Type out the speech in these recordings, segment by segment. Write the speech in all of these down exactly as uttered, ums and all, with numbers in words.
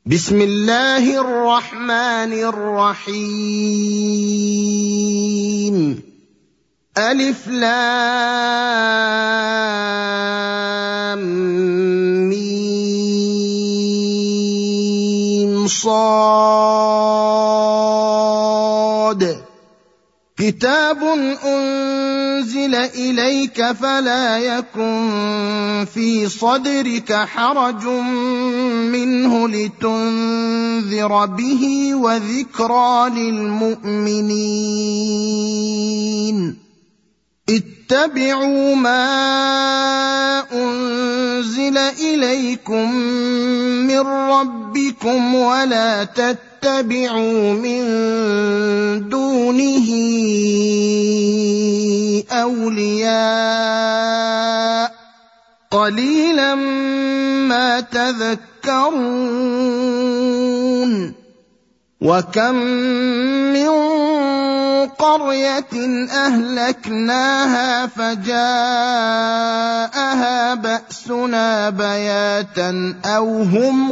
بسم الله الرحمن الرحيم ألف لام ميم صاد كتاب أنزل إليك فلا يكن في صدرك حرج منه لتنذر به وذكرى للمؤمنين اتبعوا ما أنزل إليكم من ربكم ولا تتبعوا من دونه أولياء قليلا ما تذكرون وكم من قرية أهلكناها فجاءها بأسنا بياتا أو هم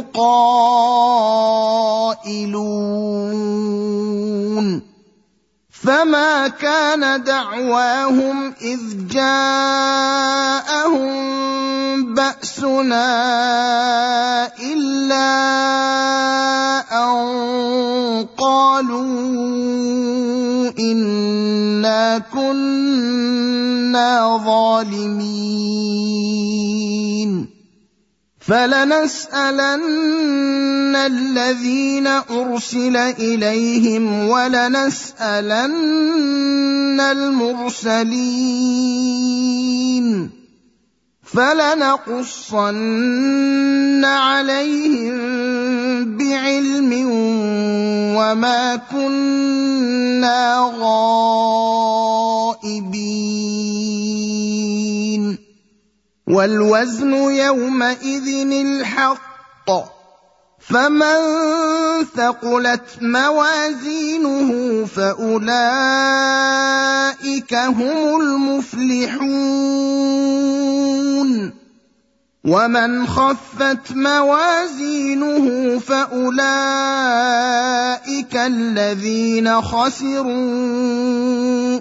قائلون فما كان دعواهم إذ جاءهم بأسنا إلا أن قالوا إنا كنا ظالمين فلنسألن الذين أرسل إليهم ولنسألن المرسلين فلنقصن عليهم بعلم وما كنا غائبين والوزن يومئذ الحق فمن ثقلت موازينه فأولئك هم المفلحون ومن خفت موازينه فأولئك الذين خسروا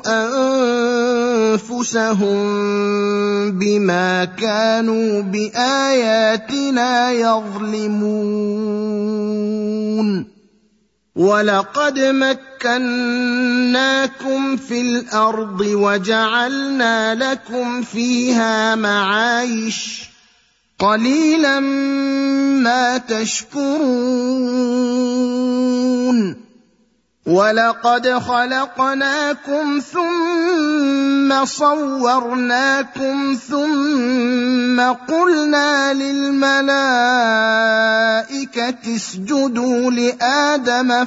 أنفسهم بما كانوا بآياتنا يظلمون ولقد مكناكم في الأرض وجعلنا لكم فيها معايش قليلا ما تشكرون ولقد خلقناكم ثم صورناكم ثم قلنا للملائكة اسجدوا لآدم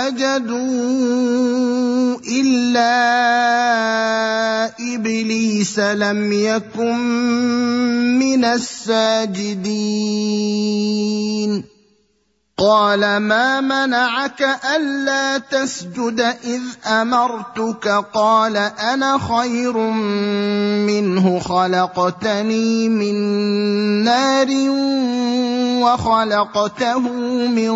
فسجدوا إلا إبليس لم يكن من الساجدين قال ما منعك ألا تسجد إذ أمرتك قال أنا خير منه خلقتني من نار وخلقته من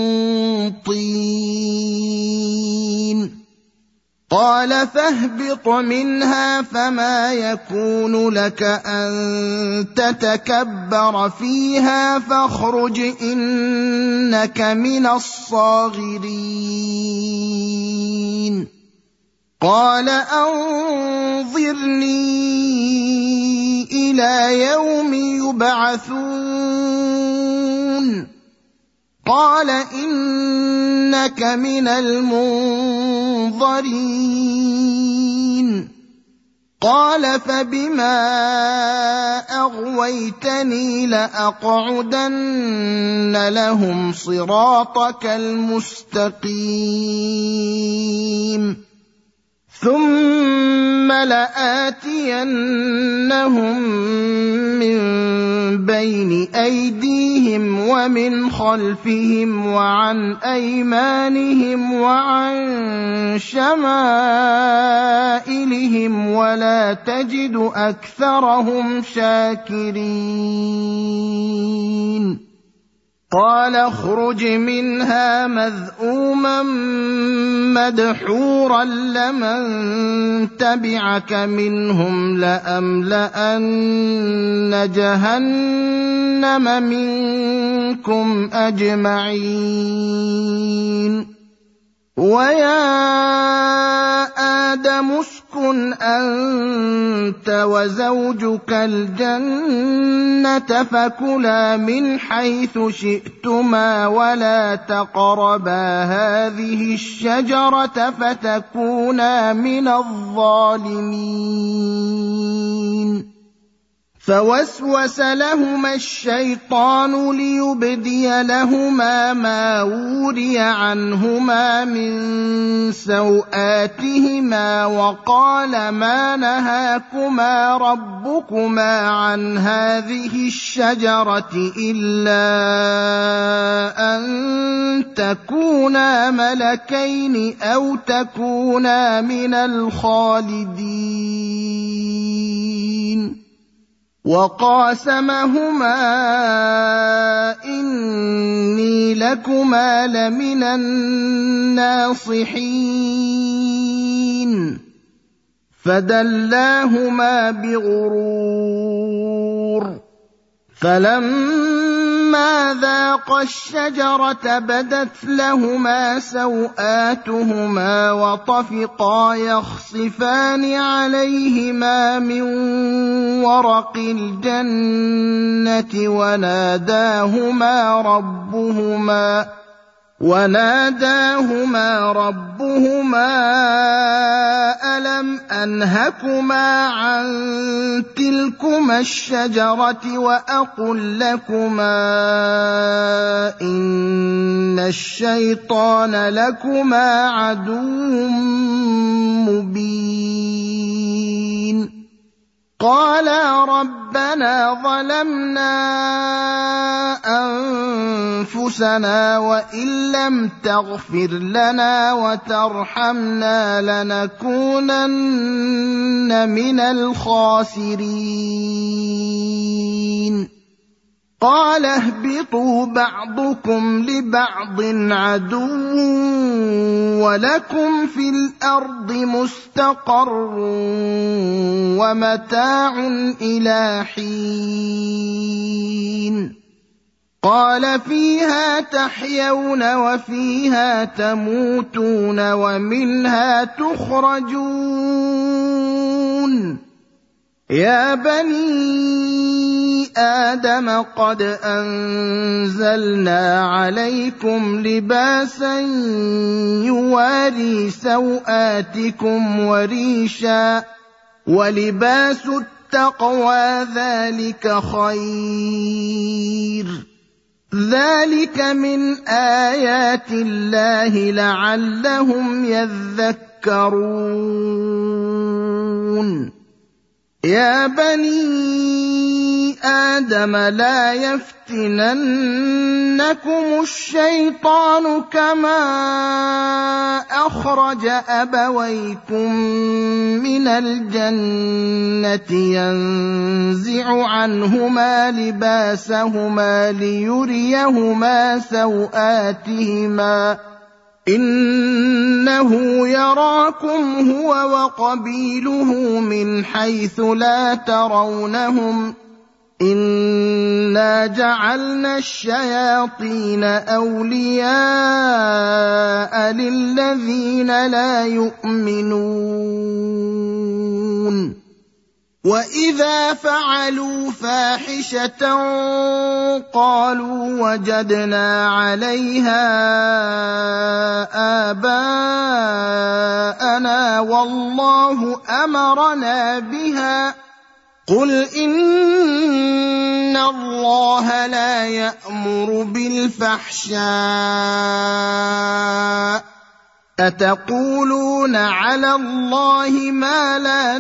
طين قال فاهبط منها فما يكون لك أن تتكبر فيها فاخرج إنك من الصاغرين قال أنظرني إلى يوم يبعثون قال إنك من المنظرين قال فبما أغويتني لأقعدن لهم صراطك المستقيم ثم لآتينهم من بين أيديهم ومن خلفهم وعن أيمانهم وعن شمائلهم ولا تجد أكثرهم شاكرين قال اخرج منها مذءوما مدحورا لمن تبعك منهم لأملأن جهنم منكم أجمعين ويا آدم اسكن أنت وزوجك الجنة فكلا من حيث شئتما ولا تقربا هذه الشجرة فتكونا من الظالمين فوسوس لهما الشيطان ليبدي لهما ما وري عنهما من سوآتهما وقال ما نهاكما ربكما عن هذه الشجرة إلا أن تكونا ملكين أو تكونا من الخالدين وقاسمهما إني لكما لمن الناصحين فدلاهما بغرور فلما ذاقا الشجرة بدت لهما سوآتهما وطفقا يخصفان عليهما من ورق الجنة وناداهما ربهما وناداهما ربهما ألم أنهكما عن تلكما الشجرة وأقل لكما إن الشيطان لكما عدو مبين قالا ربنا ظلمنا أنفسنا وإن لم تغفر لنا وترحمنا لنكونن من الخاسرين قال اهبطوا بعضكم لبعض عدو ولكم في الأرض مستقر ومتاع إلى حين قال فيها تحيون وفيها تموتون ومنها تخرجون يا بني آدم قد أنزلنا عليكم لباسا يواري سوآتكم وريشا ولباس التقوى ذلك خير ذلك من آيات الله لعلهم يذكرون يا بني آدم لا يفتننكم الشيطان كما أخرج أبويكم من الجنة ينزع عنهما لباسهما ليريهما سوآتهما إنه يراكم هو وقبيله من حيث لا ترونهم إنا جعلنا الشياطين أولياء للذين لا يؤمنون وإذا فعلوا فاحشة قالوا وجدنا عليها آباءنا والله أمرنا بها قل إن الله لا يأمر بالفحشاء أتقولون على الله ما لا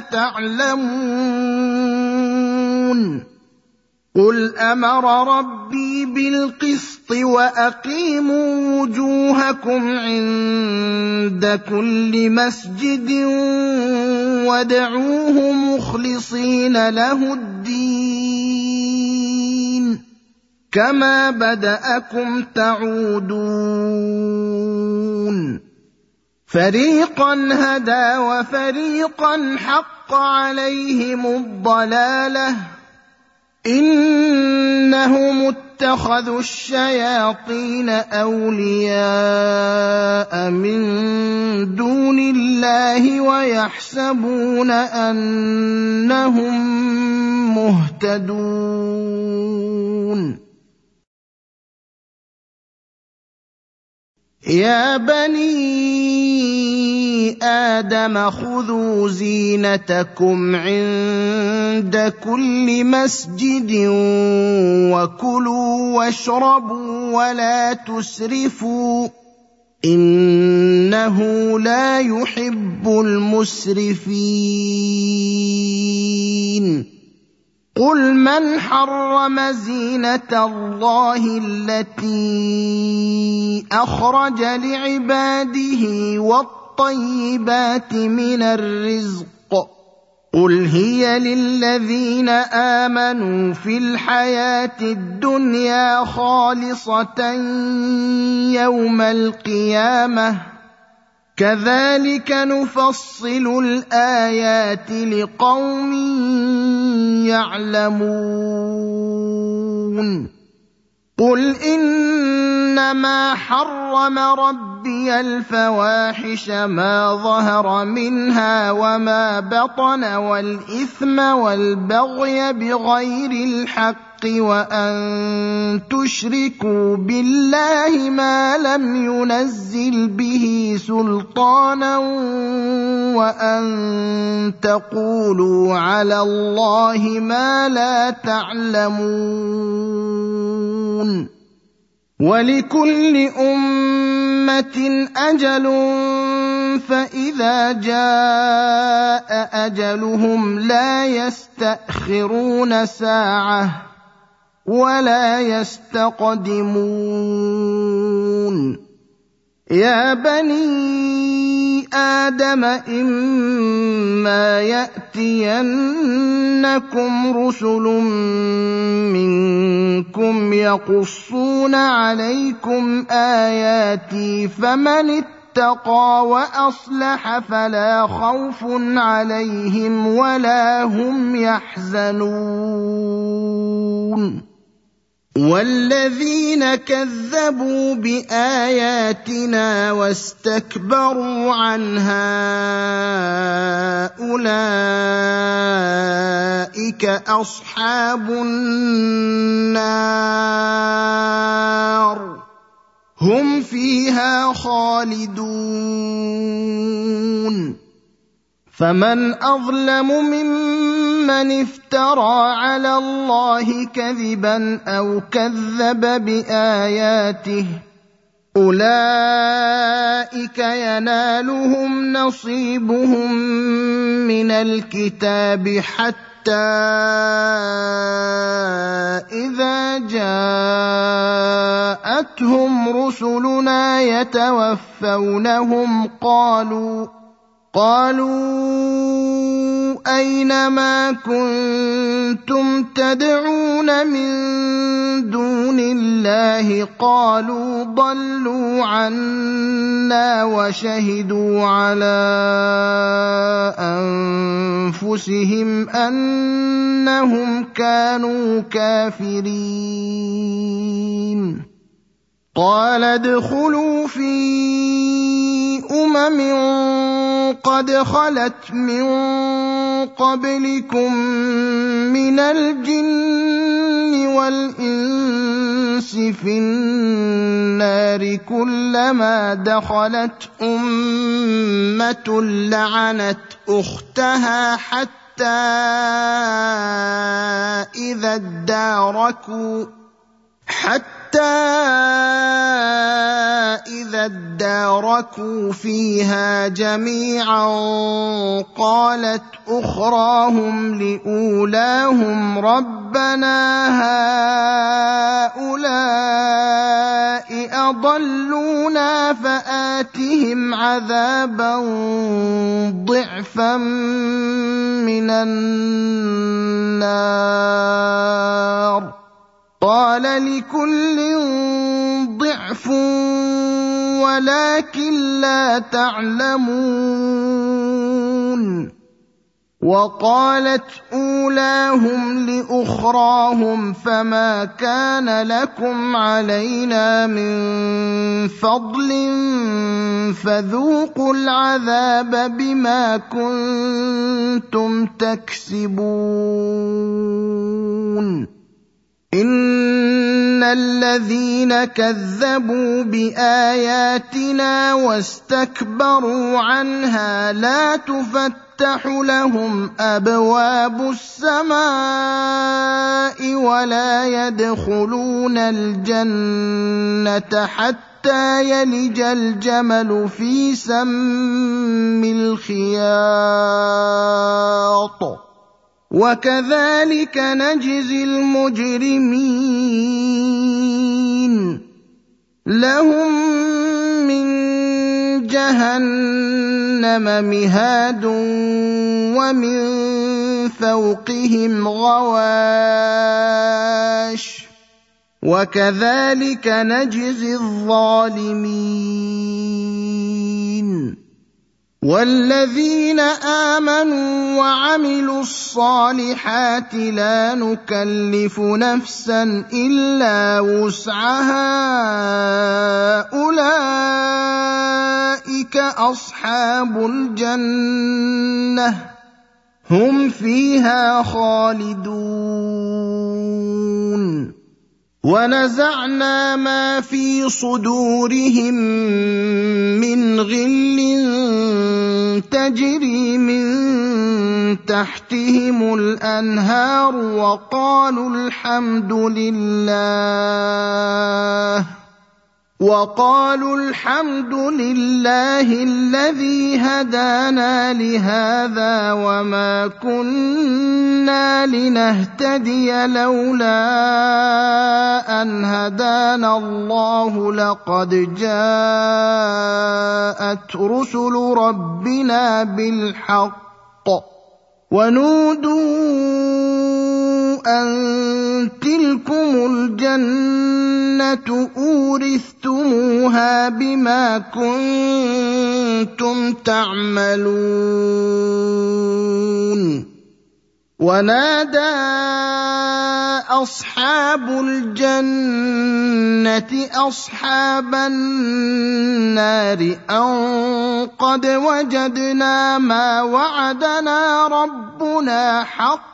تعلمون قل أمر ربي بالقسط وأقيموا وجوهكم عند كل مسجد وادعوه مخلصين له الدين كما بدأكم تعودون فريقا هدى وفريقا حق عليهم الضلالة إنهم اتخذوا الشياطين أولياء من دون الله ويحسبون أنهم مهتدون يا بني آدم خذوا زينتكم عند كل مسجد وكلوا واشربوا ولا تسرفوا إنه لا يحب المسرفين قل من حرم زينة الله التي أخرج لعباده والطيبات من الرزق قل هي للذين آمنوا في الحياة الدنيا خالصة يوم القيامة كذلك نفصل الآيات لقوم يعلمون قل إنما حرم ربي الفواحش ما ظهر منها وما بطن والإثم والبغي بغير الحق وأن تشركوا بالله ما لم ينزل به سلطانا وأن تقولوا على الله ما لا تعلمون ولكل أمة أجل فإذا جاء أجلهم لا يستأخرون ساعة ولا يستقدمون يا بني آدم إما يأتينكم رسل منكم يقصون عليكم آياتي فمن اتقى وأصلح فلا خوف عليهم ولا هم يحزنون والذين كذبوا بآياتنا واستكبروا عنها أولئك أصحاب النار هم فيها خالدون فمن أظلم ممن افترى على الله كذبا أو كذب بآياته أولئك ينالهم نصيبهم من الكتاب حتى إذا جاءتهم رسلنا يتوفونهم قالوا قالوا أين ما كنتم تدعون من دون الله قالوا ضلوا عنا وشهدوا على أنفسهم أنهم كانوا كافرين قال ادخلوا في أمم قد خلت من قبلكم من الجن والإنس في النار كلما دخلت أمة لعنت أختها حتى إذا اداركوا حتى إذا اداركوا فيها جميعا قالت أخراهم لأولاهم ربنا هؤلاء أضلونا فآتهم عذابا ضعفا من النار قال لكل ضعف ولكن لا تعلمون. وقالت أولاهم لأخراهم فما كان لكم علينا من فضل فذوقوا العذاب بما كنتم تكسبون. إن الذين كذبوا بآياتنا واستكبروا عنها لا تفتح لهم أبواب السماء ولا يدخلون الجنة حتى يلج الجمل في سم الخياط وكذلك نجزي المجرمين. لهم من جهنم مهاد ومن فوقهم غواش وكذلك نجزي الظالمين. والذين آمنوا وعملوا الصالحات لا نكلف نفسا إلا وسعها أولئك أصحاب الجنة هم فيها خالدون. ونزعنا ما في صدورهم من غل تجري من تحتهم الأنهار وقالوا الحمد لله وقالوا الحمد لله الذي هدانا لهذا وما كنا لنهتدي لولا أن هدانا الله لقد جاءت رسل ربنا بالحق ونودوا أن تلكم الجنة أورثتموها بما كنتم تعملون. ونادى أصحاب الجنة أصحاب النار أن قد وجدنا ما وعدنا ربنا حقا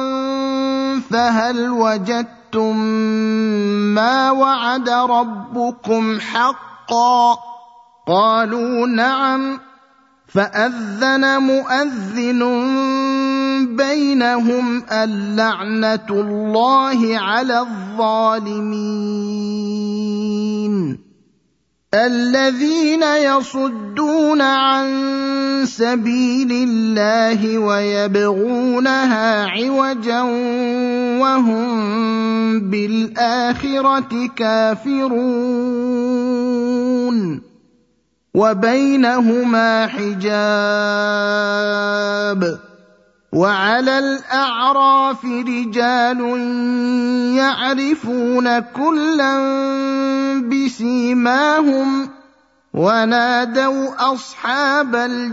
فهل وجدتم ما وعد ربكم حقا؟ قالوا نعم. فأذن مؤذن بينهم اللعنة الله على الظالمين. الذين يصدون عن سبيل الله ويبغونها عوجا وهم بالآخرة كافرون وبينهما حجاب. وعلى الأعراف رجال يعرفون كلا بسيماهم ونادوا أصحاب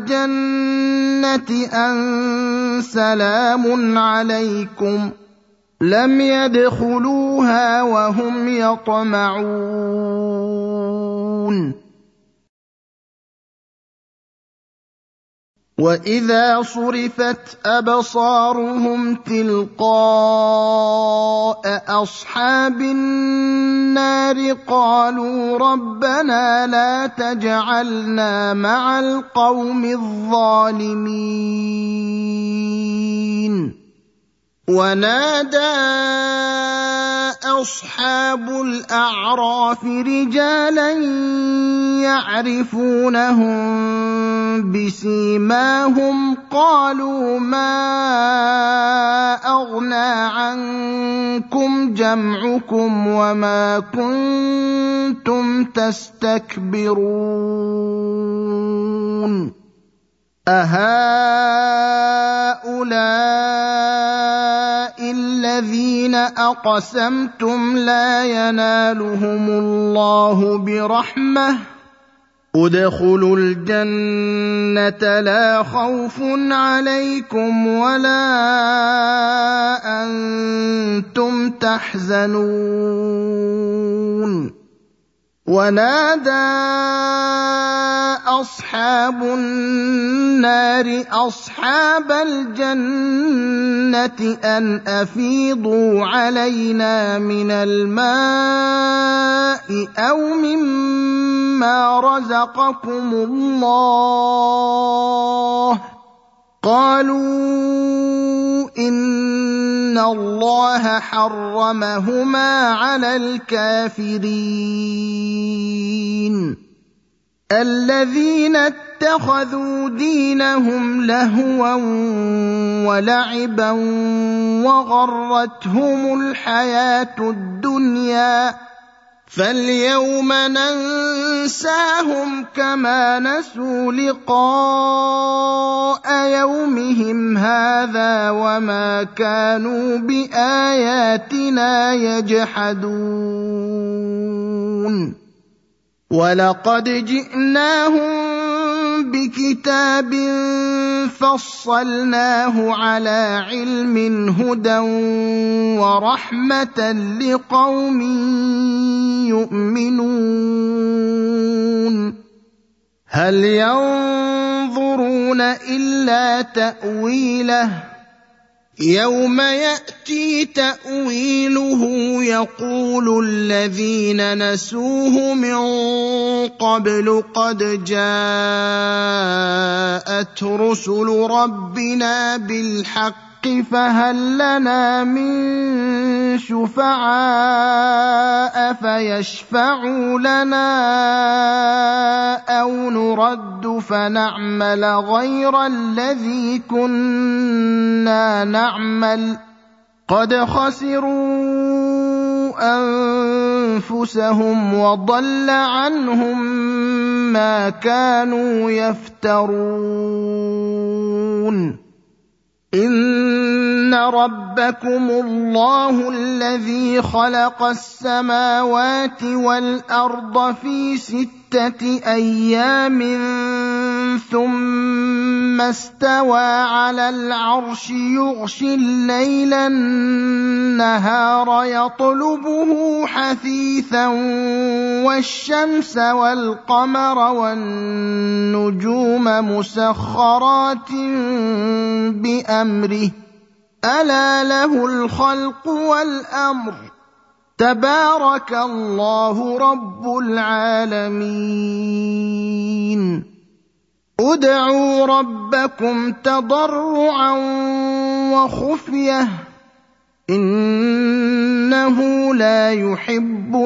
الجنة أن سلام عليكم لم يدخلوها وهم يطمعون. وإذا صرفت أبصارهم تلقاء أصحاب النار قالوا ربنا لا تجعلنا مع القوم الظالمين. ونادى أصحاب الأعراف رجالا يعرفونهم بسيماهم قالوا ما أغنى عنكم جمعكم وما كنتم تستكبرون أهؤلاء الذين الذين أقسمتم لا ينالهم الله برحمة ادخلوا الجنة لا خوف عليكم ولا أنتم تحزنون ونادى أصحاب النار أصحاب الجنة أن أفيضوا علينا من الماء أو مما رزقكم الله قالوا إن الله حرمهما على الكافرين الذين اتخذوا دينهم لهوا ولعبا وغرتهم الحياة الدنيا فاليوم ننساهم كما نسوا لقاء يومهم هذا وما كانوا بآياتنا يجحدون ولقد جئناهم بكتاب فصلناه على علم هدى ورحمة لقوم يؤمنون هل ينظرون إلا تأويله يوم يأتي تأويله يقول الذين نسوه من قبل قد جاءت رسل ربنا بالحق فهل لنا من شفعاء فيشفعوا لنا أو نرد فنعمل غير الذي كنا نعمل قد خسروا أنفسهم وضل عنهم ما كانوا يفترون إن ربكم الله الذي خلق السماوات والأرض في ستة أيام ثم استوى على العرش يغشي الليل النهار يطلبه حثيثا والشمس والقمر والنجوم مسخرات بأمره ألا له الخلق والأمر تبارك الله رب العالمين ادعوا ربكم تضرعا وخفية إنه لا يحب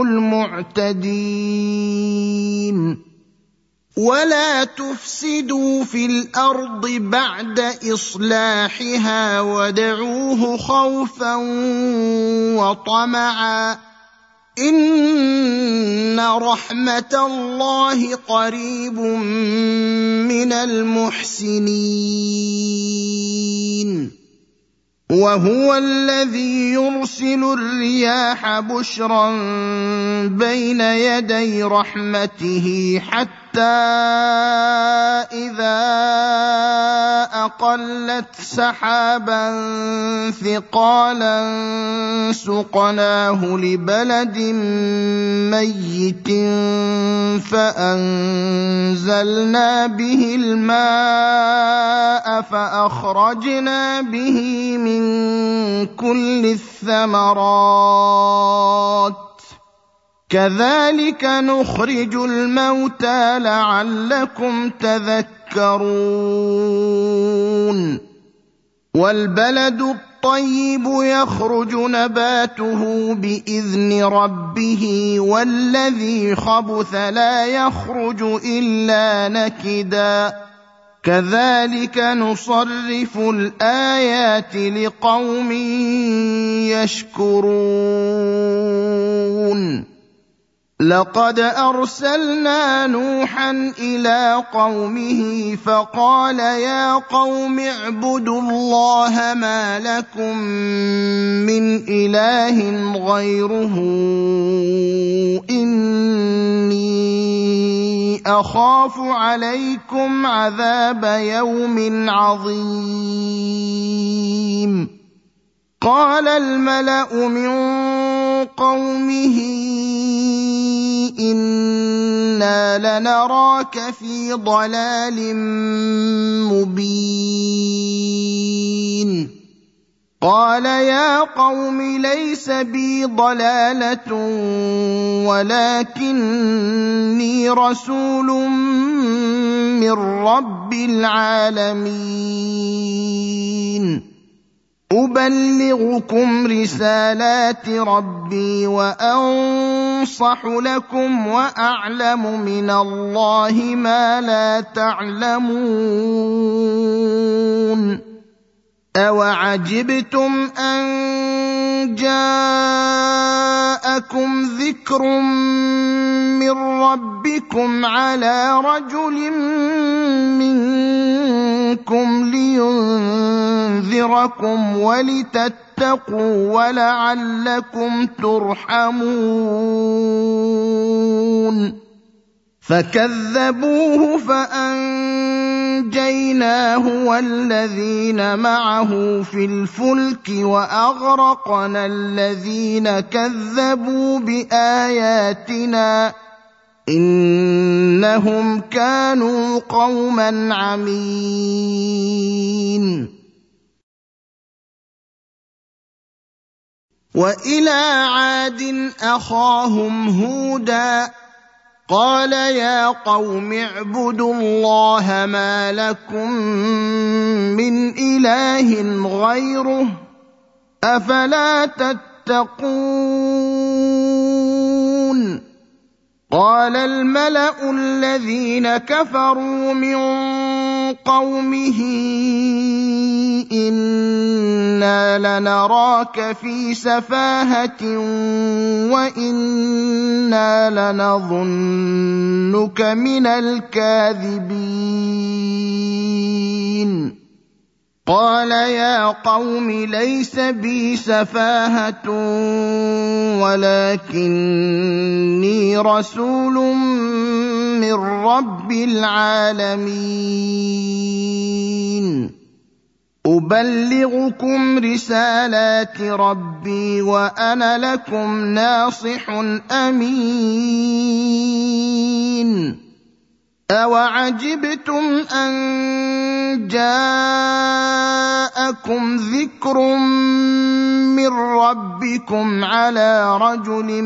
المعتدين ولا تفسدوا في الأرض بعد إصلاحها وادعوه خوفا وطمعا إن رحمة الله قريب من المحسنين وهو الذي يرسل الرياح بشرا بين يدي رحمته حتى إذا أقلت سحابا ثقالا سقناه لبلد ميت فأنزلنا به الماء فأخرجنا به من كل الثمرات كذلك نخرج الموتى لعلكم تذكرون والبلد الطيب يخرج نباته بإذن ربه والذي خبث لا يخرج إلا نكدا كذلك نصرف الآيات لقوم يشكرون لقد أرسلنا نوحا إلى قومه فقال يا قوم اعبدوا الله ما لكم من إله غيره إني أخاف عليكم عذاب يوم عظيم. قال الملأ من قومه إنا لنراك في ضلال مبين. قال يا قوم ليس بي ضلالة ولكني رسول من رب العالمين أبلغكم رسالات ربي وأنصح لكم وأعلم من الله ما لا تعلمون. أوعجبتم أن جاءكم ذكر من ربكم على رجل منكم لينذركم ولتتقوا ولعلكم ترحمون. فكذبوه فأنجيناه والذين معه في الفلك وأغرقنا الذين كذبوا بآياتنا إنهم كانوا قوما عمين. وإلى عاد أخاهم هودا قال يا قوم اعبدوا الله ما لكم من إله غيره أفلا تتقون. قال الملأ الذين كفروا من قومه إنا لنراك في سفاهة وإنا لنظنك من الكاذبين. قال يا قوم ليس بي سفاهة ولكني رسول من رب العالمين أبلغكم رسالات ربي وأنا لكم ناصح أمين. أوعجبتم أن جاءكم ذكر من ربكم على رجل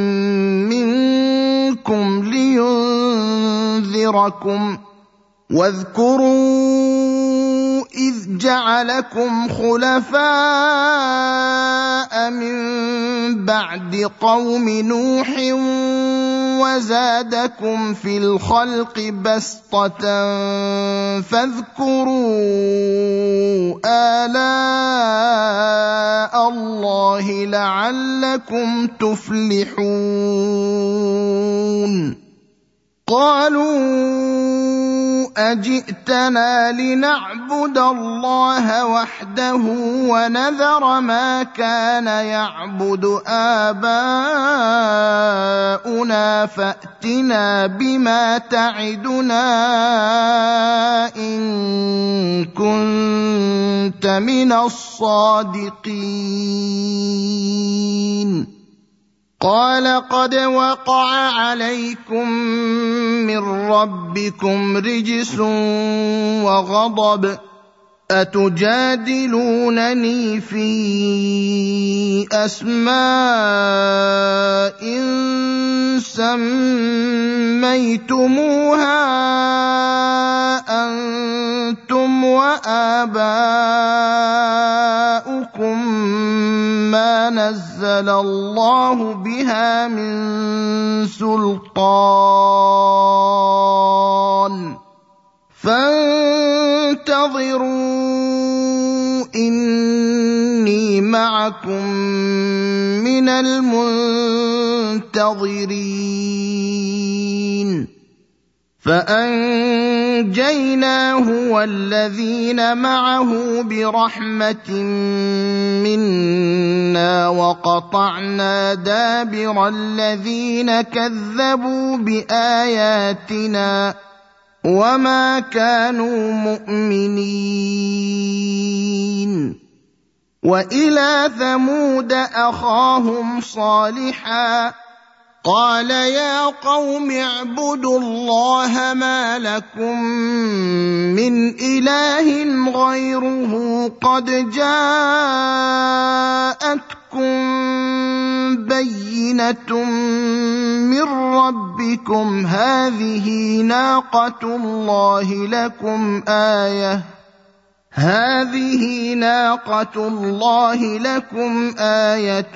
منكم لينذركم واذكروا إذ جعلكم خلفاء من بعد قوم نوح وزادكم في الخلق بسطة فاذكروا آلاء الله لعلكم تفلحون. قالوا أجئتنا لنعبد الله وحده ونذر ما كان يعبد آباؤنا فأتنا بما تعدنا إن كنت من الصادقين. قال قد وقع عليكم من ربكم رجس وغضب أتجادلونني في أسماء سميتموها أنتم وآباؤكم ما نزل الله بها من سلطان فانتظروا إني معكم من المنتظرين منتظرين فأنجيناه والذين معه برحمة منا وقطعنا دابر الذين كذبوا بآياتنا وما كانوا مؤمنين وإلى ثمود أخاهم صالحا قال يا قوم اعبدوا الله ما لكم من إله غيره قد جاءتكم بينة من ربكم هذه ناقة الله لكم آية هذه ناقة الله لكم آية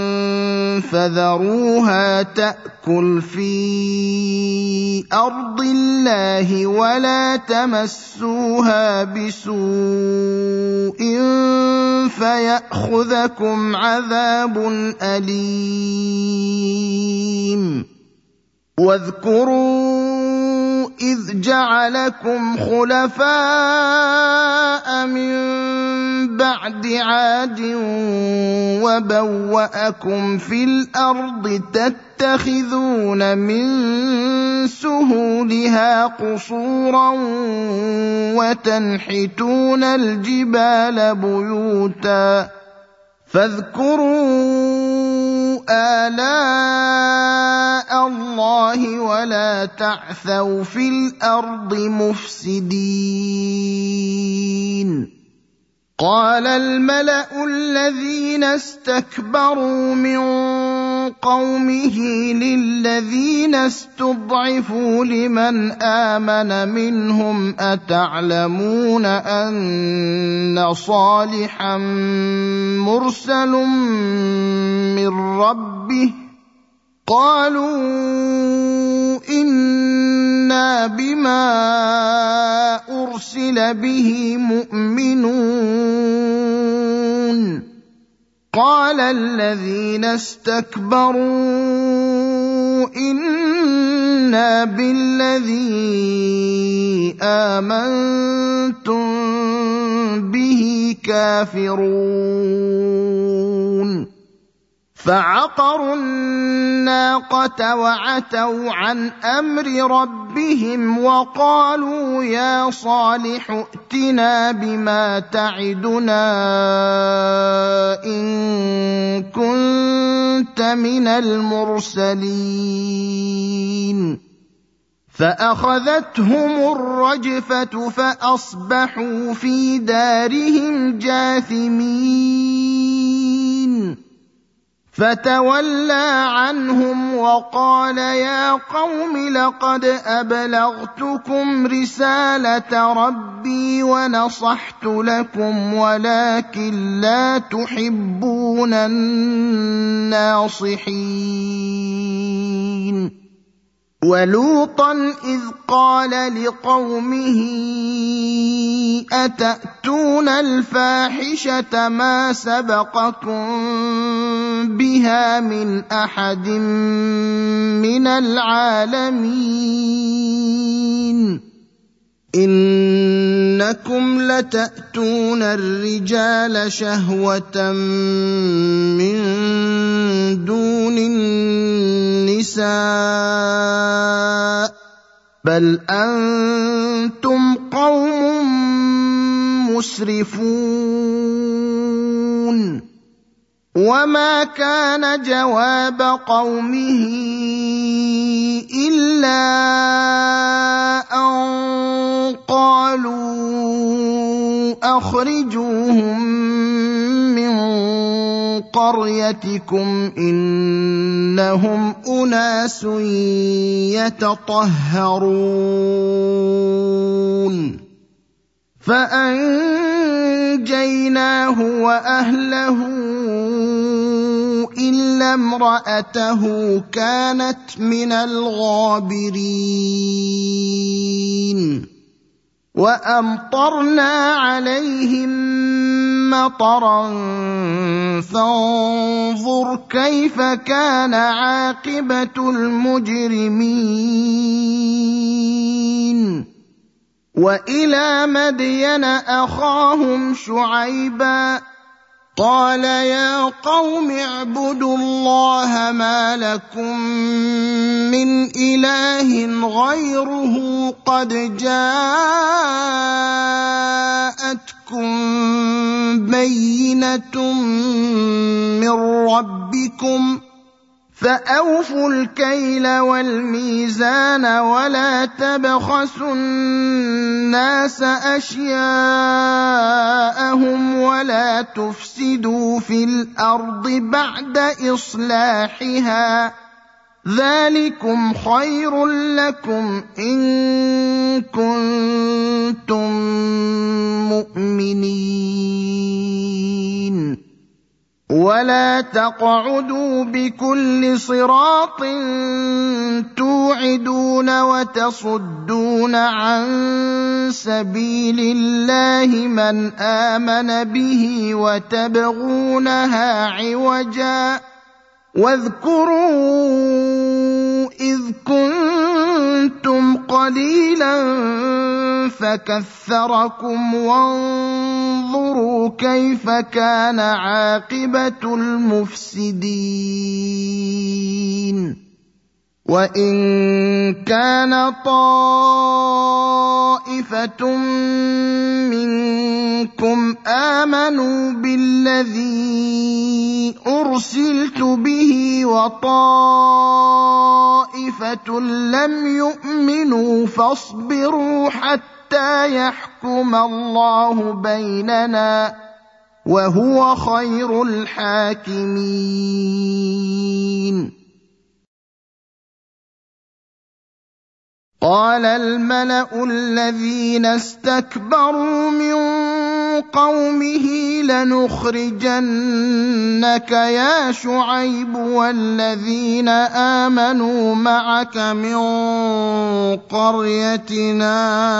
فذروها تأكل في أرض الله ولا تمسوها بسوء فيأخذكم عذاب أليم واذكروا إذ جعلكم خلفاء من بعد عاد وبوأكم في الأرض تتخذون من سهولها قصورا وتنحتون الجبال بيوتا فاذكروا آلاء الله ولا تعثوا في الأرض مفسدين قال الملأ الذين استكبروا من قومه للذين استضعفوا لمن آمن منهم أتعلمون أن صالحا مرسل من ربه قالوا إنا بما أرسل به مؤمنون قال الذين استكبروا إنا بالذي آمنتم به كافرون فعقروا الناقة وعتوا عن أمر ربهم وقالوا يا صالح ائتنا بما تعدنا إن كنت من المرسلين فأخذتهم الرجفة فأصبحوا في دارهم جاثمين فتولى عنهم وقال يا قوم لقد أبلغتكم رسالة ربي ونصحت لكم ولكن لا تحبون الناصحين ولوطا إذ قال لقومه أتأتون الفاحشة ما سبقكم بها من أحد من العالمين إنكم لتأتون الرجال شهوة من دون النساء بل أنتم قوم مسرفون وما كان جواب قومه إلا أن قالوا أخرجوهم من قريتكم إنهم أناس يتطهرون فأنجيناه وأهله إلا امرأته كانت من الغابرين وأمطرنا عليهم مطرا فانظر كيف كان عاقبة المجرمين وإلى مدين أخاهم شعيبا قال يا قوم اعبدوا الله ما لكم من إله غيره قد جاءتكم بينة من ربكم فأوفوا الكيل والميزان ولا تبخسوا الناس أشياءهم ولا تفسدوا في الأرض بعد إصلاحها ذلكم خير لكم إن كنتم مؤمنين ولا تقعدوا بكل صراط توعدون وتصدون عن سبيل الله من آمن به وتبغونها عوجا واذكروا إذ كنتم قليلا فكثركم وانظروا كيف كان عاقبة المفسدين وإن كان طائفة منكم آمنوا بالذي أرسلت به وطائفة لم يؤمنوا فاصبروا حتى يحكم الله بيننا وهو خير الحاكمين قال الملأ الذين استكبروا من قومه لنخرجنك يا شعيب والذين آمنوا معك من قريتنا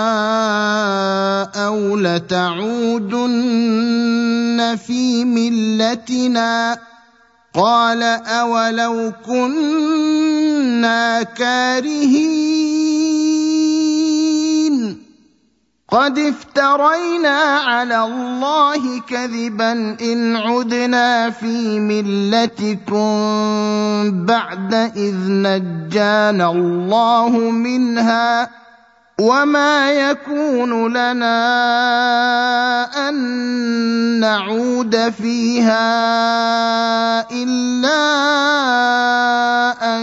أو لتعودن في ملتنا قال أولو كنا كارهين قد افترينا على الله كذبا إن عدنا في ملتكم بعد إذ نجانا الله منها وما يكون لنا أن نعود فيها إلا أن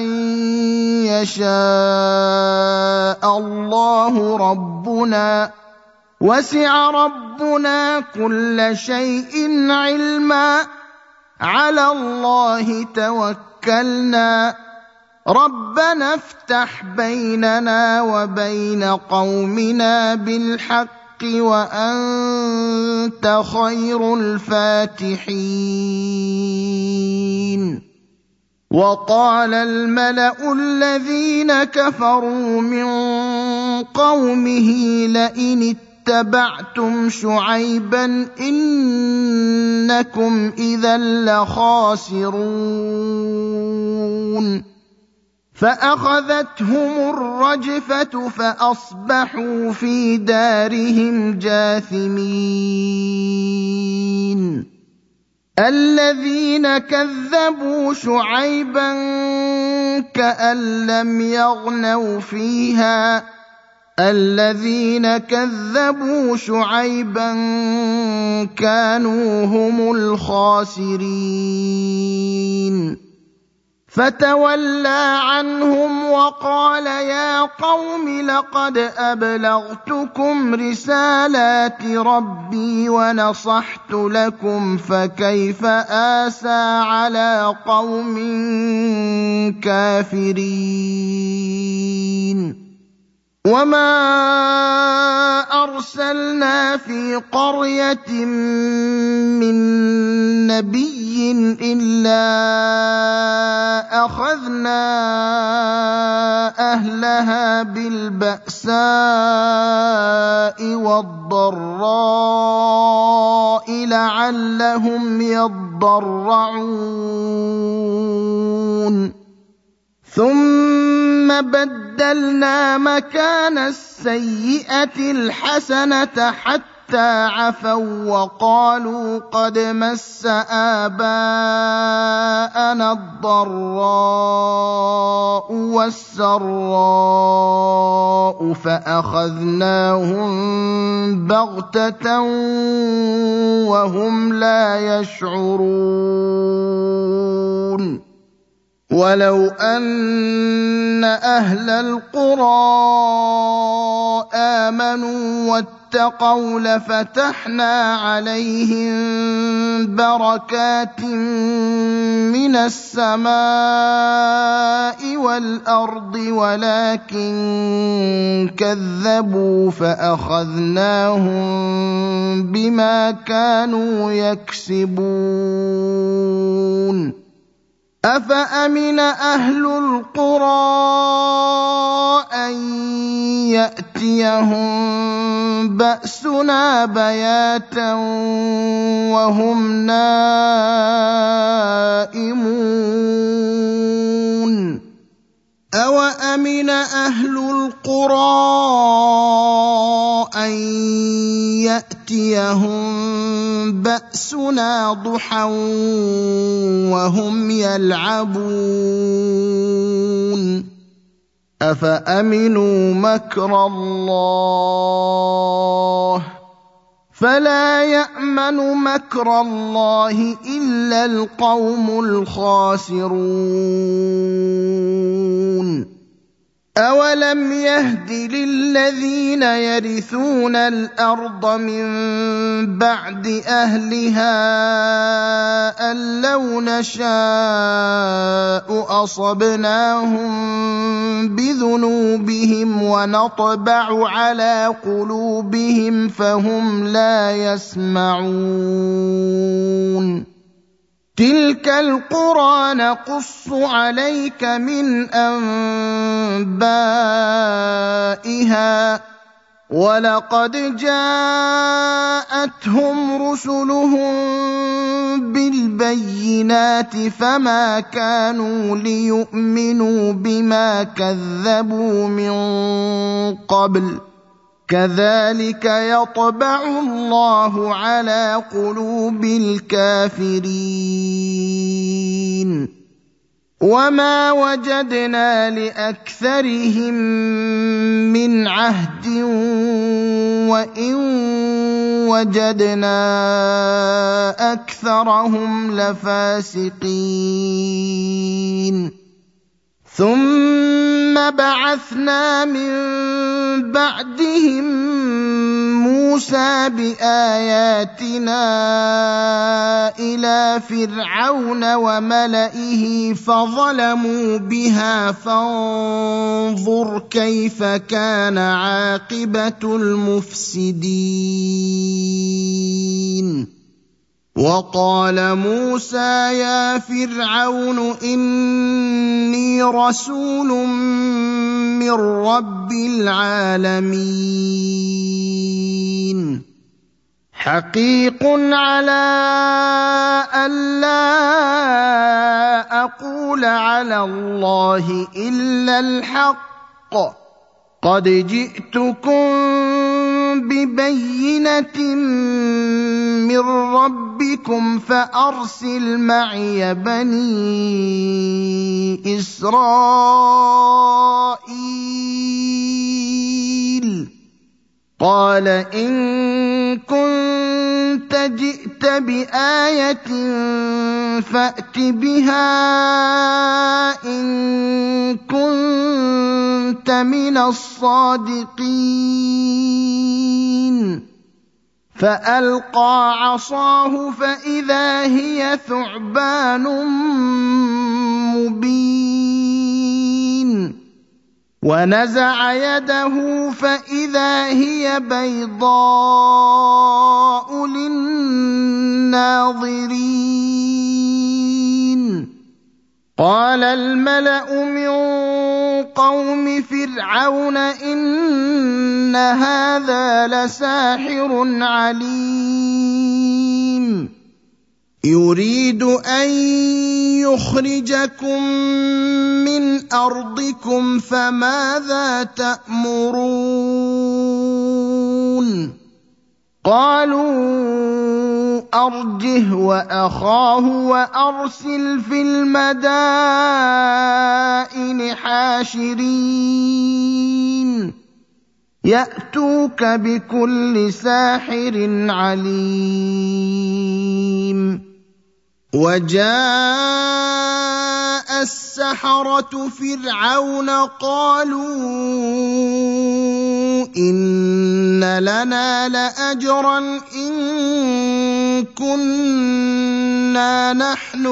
يشاء الله ربنا وسع ربنا كل شيء علما على الله توكلنا ربنا افتح بيننا وبين قومنا بالحق وأنت خير الفاتحين وقال الملأ الذين كفروا من قومه لئن اتبعتم شعيبا إنكم إذا لخاسرون فأخذتهم الرجفة فأصبحوا في دارهم جاثمين الذين كذبوا شعيبا كأن لم يغنوا فيها الذين كذبوا شعيبا كانوا هم الخاسرين فتولى عنهم وقال يا قوم لقد أبلغتكم رسالات ربي ونصحت لكم فكيف آسى على قوم كافرين وما أَرْسَلْنَا فِي قَرْيَةٍ مِّن نَّبِيٍّ إِلَّا أَخَذْنَا أَهْلَهَا بِالْبَأْسَاءِ وَالضَّرَّاءِ لَعَلَّهُمْ يَضَّرَّعُونَ ثُمَّ بَدَّلْنَا مَكَانَ السَّيِّئَةِ الْحَسَنَةَ حَتَّىٰ عَفَوا وَّقَالُوا قَدْ مَسَّ آبَاءَنَا الضَّرَّاءُ وَالسَّرَّاءُ فَأَخَذْنَاهُم بَغْتَةً وَهُمْ لَا يَشْعُرُونَ وَلَوْ أَنَّ أَهْلَ الْقُرَىٰ آمَنُوا وَاتَّقَوْا لَفَتَحْنَا عَلَيْهِم بَرَكَاتٍ مِّنَ السَّمَاءِ وَالْأَرْضِ وَلَٰكِن كَذَّبُوا فَأَخَذْنَاهُم بِمَا كَانُوا يَكْسِبُونَ أَفَأَمِنَ أَهْلُ الْقُرَىٰ أَن يَأْتِيَهُم بَأْسُنَا بَيَاتًا وَهُمْ نَائِمُونَ أَوَأَمِنَ أَهْلُ الْقُرَىٰ أَن يَأْتِيَهُم بَأْسُنَا ضُحًى وَهُمْ يَلْعَبُونَ أَفَأَمِنُوا مَكْرَ اللَّهِ فَلَا يَأْمَنُ مَكْرَ اللَّهِ إِلَّا الْقَوْمُ الْخَاسِرُونَ أَوَلَمْ يَهْدِ لِلَّذِينَ يَرِثُونَ الْأَرْضَ مِن بَعْدِ أَهْلِهَا أَن لَّوْ نَشَاءُ أَصَبْنَاهُم بِذُنُوبِهِمْ وَنَطْبَعُ عَلَىٰ قُلُوبِهِمْ فَهُمْ لَا يَسْمَعُونَ تِلْكَ الْقُرَىٰ نَقُصُّ عَلَيْكَ مِنْ أَنبَائِهَا ۚ وَلَقَدْ جَاءَتْهُمْ رُسُلُهُم بِالْبَيِّنَاتِ فَمَا كَانُوا لِيُؤْمِنُوا بِمَا كَذَّبُوا مِن قَبْلُ ۚ كَذَٰلِكَ يَطْبَعُ اللَّهُ عَلَىٰ قُلُوبِ الْكَافِرِينَ وَمَا وَجَدْنَا لِأَكْثَرِهِم مِّنْ عَهْدٍ وَإِن وَجَدْنَا أَكْثَرَهُمْ لَفَاسِقِينَ ثُمَّ بَعَثْنَا مِن بَعْدِهِم مُّوسَىٰ بِآيَاتِنَا إِلَىٰ فِرْعَوْنَ وَمَلَئِهِ فَظَلَمُوا بِهَا فَانظُرْ كَيْفَ كَانَ عَاقِبَةُ الْمُفْسِدِينَ وَقَالَ مُوسَىٰ يَا فِرْعَوْنُ إِنِّي رَسُولٌ مِّن رَّبِّ الْعَالَمِينَ حَقِيقٌ عَلَىٰ أَلَّا أَقُولَ عَلَى اللَّهِ إِلَّا الْحَقَّ قَدْ جِئْتُكُم بِبَيِّنَةٍ مِّن رَّبِّكُمْ فَأَرْسِلْ مَعِيَ بَنِي إِسْرَائِيلَ قَالَ إِن كُنتَ جِئْتَ بِآيَةٍ فَأْتِ بِهَا إِن كُنتَ مِنَ الصَّادِقِينَ فَأَلْقَىٰ عَصَاهُ فَإِذَا هِيَ ثُعْبَانٌ مُّبِينٌ ونزع يده فإذا هي بيضاء للناظرين قال الملأ من قوم فرعون إن هذا لساحر عليم يريد أن يخرجكم من أرضكم فماذا تأمرون قالوا أرجه وأخاه وأرسل في المدائن حاشرين يأتوك بكل ساحر عليم وجاء السحرة فرعون قالوا إن لنا لأجرا إن كنا نحن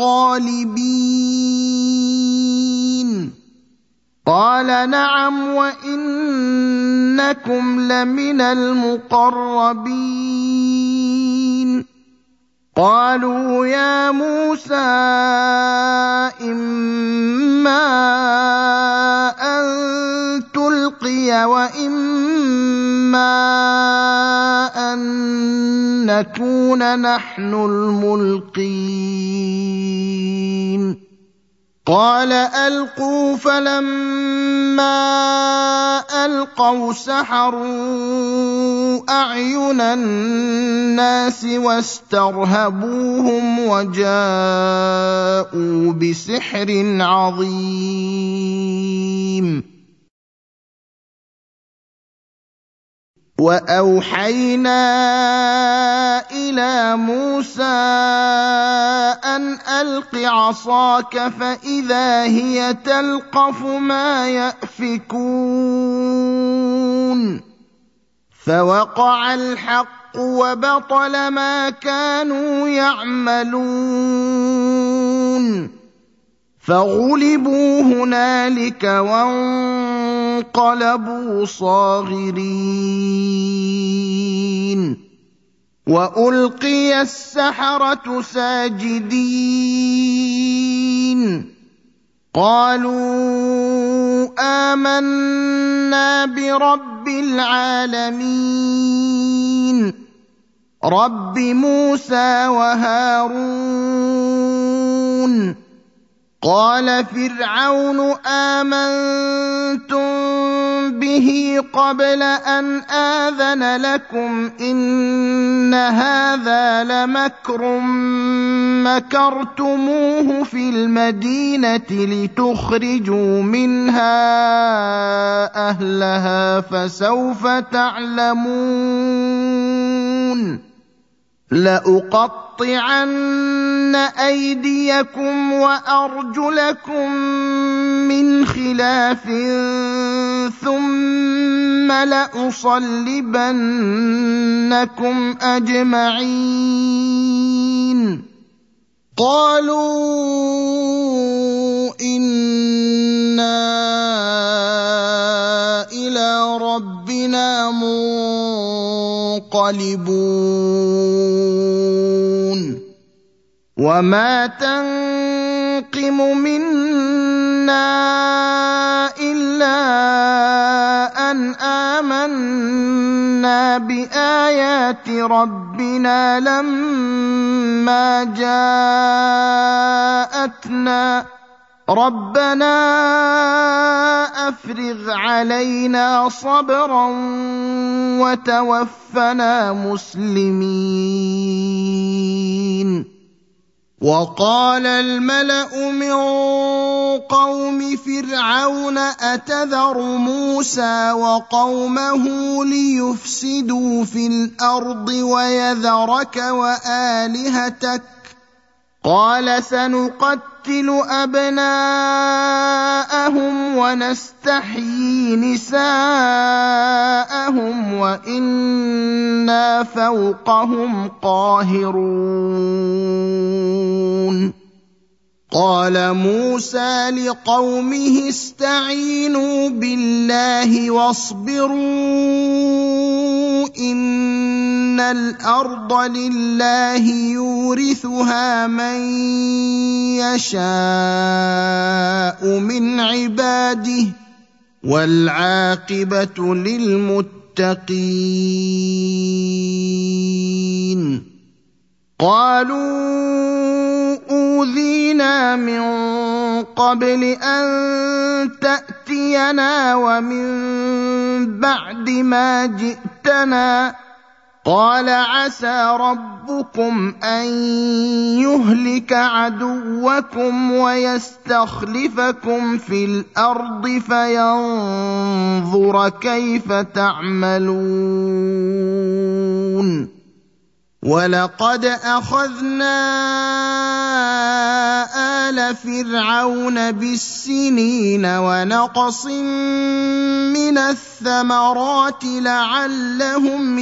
الغالبين قال نعم وإنكم لمن المقربين قالوا يا موسى إما أن تلقي وإما أن نكون نحن الملقين قال ألقوا فلما ألقوا سحروا أعين الناس واسترهبوهم وجاءوا بسحر عظيم وأوحينا إلى موسى أن ألق عصاك فإذا هي تلقف ما يأفكون فوقع الحق وبطل ما كانوا يعملون فغلبوا هنالك وانقلبوا صاغرين وألقي السحرة ساجدين قالوا آمنا برب العالمين رب موسى وهارون قال فرعون آمنتم به قبل أن آذن لكم إن هذا لمكر مكرتموه في المدينة لتخرجوا منها أهلها فسوف تعلمون لأقطعن أيديكم وأرجلكم من خلاف ثم لأصلبنكم أجمعين قالوا إنا إلى ربنا منقلبون وما تنقم منا إلا أن آمنا بآيات ربنا لما جاءتنا ربنا أفرغ علينا صبرا وتوفنا مسلمين وقال الملأ من قوم فرعون أتذر موسى وقومه ليفسدوا في الأرض ويذرك وآلهتك قال سنقتل أبناءهم ونستحيي نساءهم وإنا فوقهم قاهرون قال موسى لقومه استعينوا بالله واصبروا إن الأرض لله يورثها من يشاء من عباده والعاقبة للمتقين. قالوا أوذينا من قبل أن تأتينا ومن بعد ما جئتنا قال عسى ربكم أن يهلك عدوكم ويستخلفكم في الأرض فينظر كيف تعملون. ولقد أخذنا آل فرعون بالسنين ونقص من الثمرات لعلهم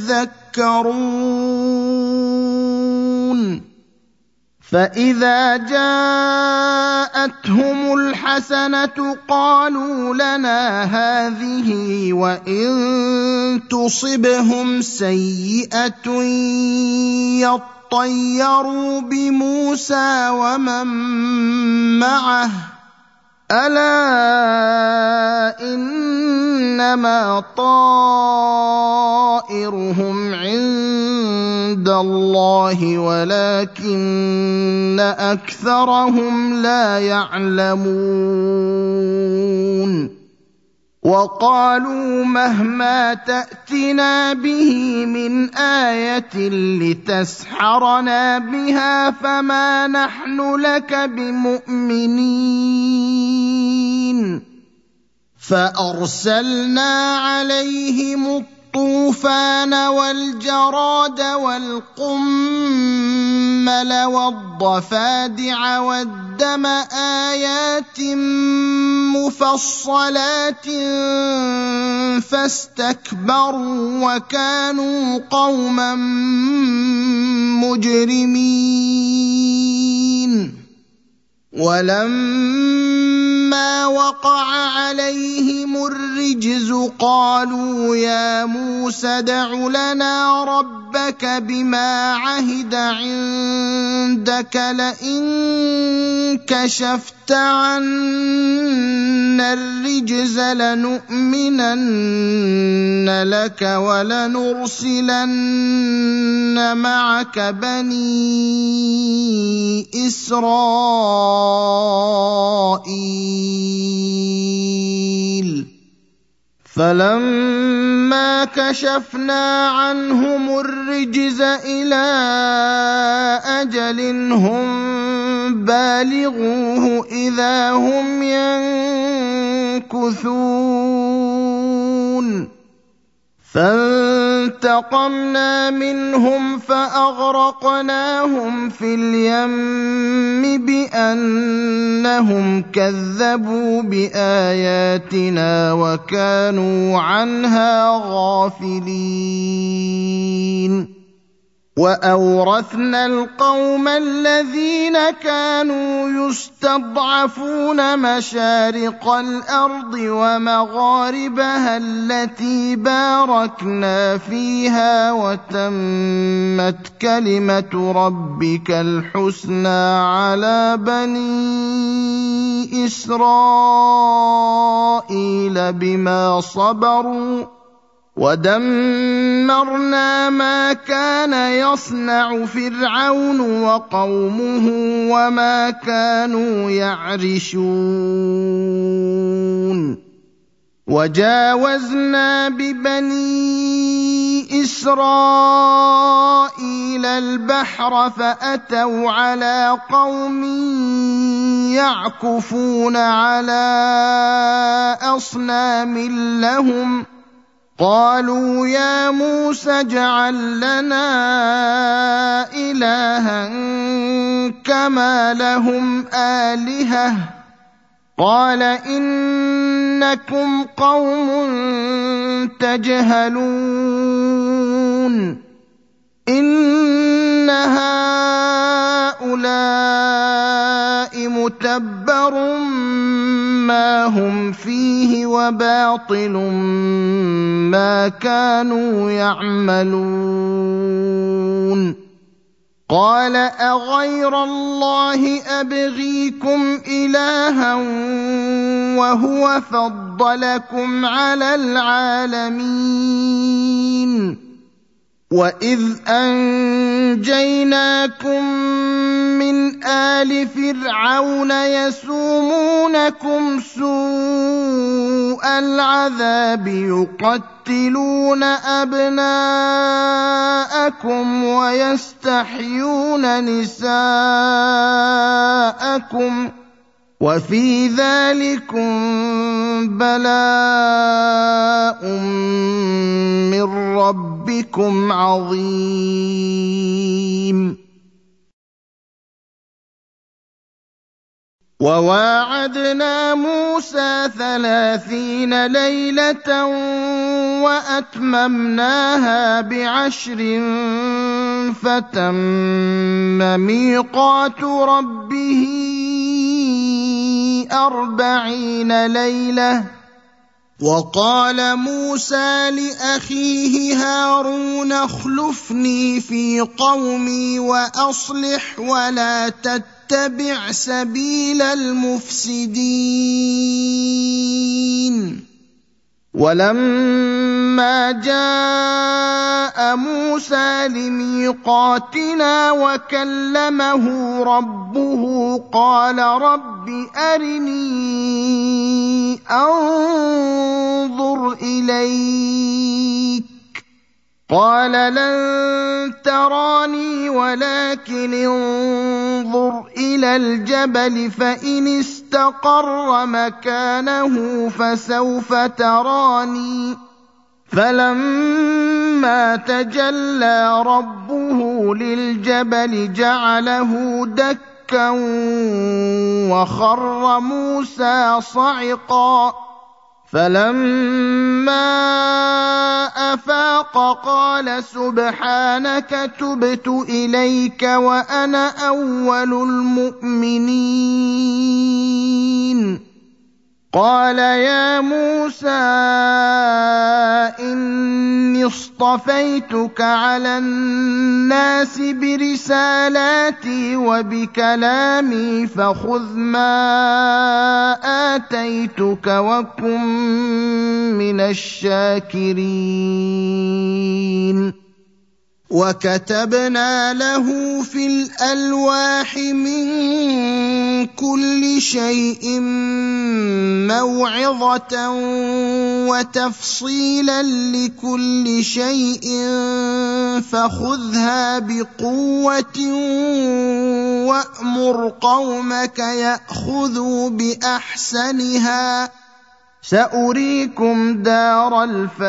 يذكرون. فإذا جاءتهم الحسنة قالوا لنا هذه وإن تصبهم سيئة يطيروا بموسى ومن معه ألا إنما طائرهم عند الله ولكن أكثرهم لا يعلمون. وقالوا مهما تأتنا به من آية لتسحرنا بها فما نحن لك بمؤمنين. فأرسلنا عليهم الطوفان والجراد والقمل والضفادع والدم آيات مفصلات فاستكبروا وكانوا قوما مجرمين. ولما وقع عليهم الرجز قالوا يا موسى ادع لنا ربك بما عهد عندك لئن كشفت عنا الرجز لنؤمنن لك ولنرسلن معك بني إسرائيل. فلما كشفنا عنهم الرجز إلى أجل هم بالغوه إذا هم ينكثون. فانتقمنا منهم فأغرقناهم في اليم بأنهم كذبوا بآياتنا وكانوا عنها غافلين. وأورثنا القوم الذين كانوا يستضعفون مشارق الأرض ومغاربها التي باركنا فيها وتمت كلمة ربك الحسنى على بني إسرائيل بما صبروا ودمرنا ما كان يصنع فرعون وقومه وما كانوا يعرشون. وجاوزنا ببني إسرائيل البحر فأتوا على قوم يعكفون على أصنام لهم قالوا يا موسى اجعل لنا إلها كما لهم آلهة قال إنكم قوم تجهلون. إن هؤلاء مُتَبَّرٌ مَا هُمْ فِيهِ وَبَاطِلٌ مَا كَانُوا يَعْمَلُونَ قَالَ أَغَيْرَ اللَّهِ أَبْغِيكُمْ إِلَٰهًا وَهُوَ فَضَّلَكُمْ عَلَى الْعَالَمِينَ وَإِذْ أَنجَيْنَاكُم مِّنْ آلِ فِرْعَوْنَ يَسُومُونَكُمْ سُوءَ الْعَذَابِ يُقَتِّلُونَ أَبْنَاءَكُمْ وَيَسْتَحْيُونَ نِسَاءَكُمْ وَفِي ذَٰلِكُم بَلَاءٌ مِّن رَّبِّكُمْ عَظِيمٌ وَوَاعَدْنَا مُوسَىٰ ثَلَاثِينَ لَيْلَةً وَأَتْمَمْنَاهَا بِعَشْرٍ فَتَمَّ مِيقَاتُ رَبِّهِ أَرْبَعِينَ لَيْلَةً وَقَالَ مُوسَىٰ لِأَخِيهِ هَارُونَ اخْلُفْنِي فِي قَوْمِي وَأَصْلِحْ وَلَا تَتَّبِعْ سَبِيلَ الْمُفْسِدِينَ وَلَمَّا جَاءَ مُوسَىٰ لِمِيقَاتِنَا وَكَلَّمَهُ رَبُّهُ قَالَ رَبِّ أَرِنِي أَنظُرْ إِلَيْكَ قَالَ لَن تَرَانِي وَلَٰكِنِ انظُرْ إِلَى الْجَبَلِ فَإِنِ اسْتَقَرَّ مَكَانَهُ فَسَوْفَ تَرَانِي فَلَمَّا تَجَلَّىٰ رَبُّهُ لِلْجَبَلِ جَعَلَهُ دَكًّا وَخَرَّ مُوسَىٰ صَعِقًا فَلَمَّا أَفَاقَ قَالَ سُبْحَانَكَ تُبْتُ إِلَيْكَ وَأَنَا أَوَّلُ الْمُؤْمِنِينَ قَالَ يَا مُوسَىٰ إِنِّي اصْطَفَيْتُكَ عَلَى النَّاسِ بِرِسَالَاتِي وَبِكَلَامِي فَخُذْ مَا آتَيْتُكَ وَكُن مِّنَ الشَّاكِرِينَ وَكَتَبْنَا لَهُ فِي الْأَلْوَاحِ مِن كُلِّ شَيْءٍ مَّوْعِظَةً وَتَفْصِيلًا لِّكُلِّ شَيْءٍ فَخُذْهَا بِقُوَّةٍ وَأْمُرْ قَوْمَكَ يَأْخُذُوا بِأَحْسَنِهَا سَأُرِيكُمْ دَارَ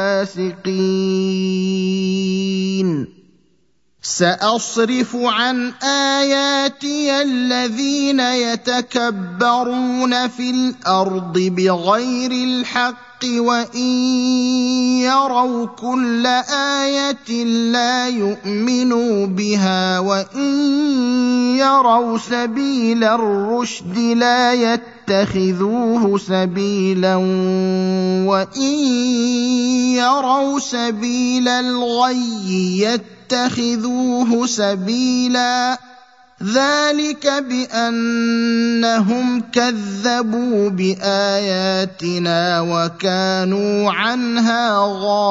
الْفَاسِقِينَ سَأَصْرِفُ عَنْ آيَاتِيَ الَّذِينَ يَتَكَبَّرُونَ فِي الْأَرْضِ بِغَيْرِ الْحَقِّ وَإِن يَرَوْا كُلَّ آيَةٍ لَّا يُؤْمِنُوا بِهَا وَإِن يَرَوْا سَبِيلَ الرُّشْدِ لَا يَتَّخِذُوهُ سَبِيلًا وَإِن يَرَوْا سَبِيلَ الْغَيِّ يَتَّخِذُوهُ سَبِيلًا ذَلِكَ بِأَنَّهُمْ كَذَّبُوا بِآيَاتِنَا وَكَانُوا عَنْهَا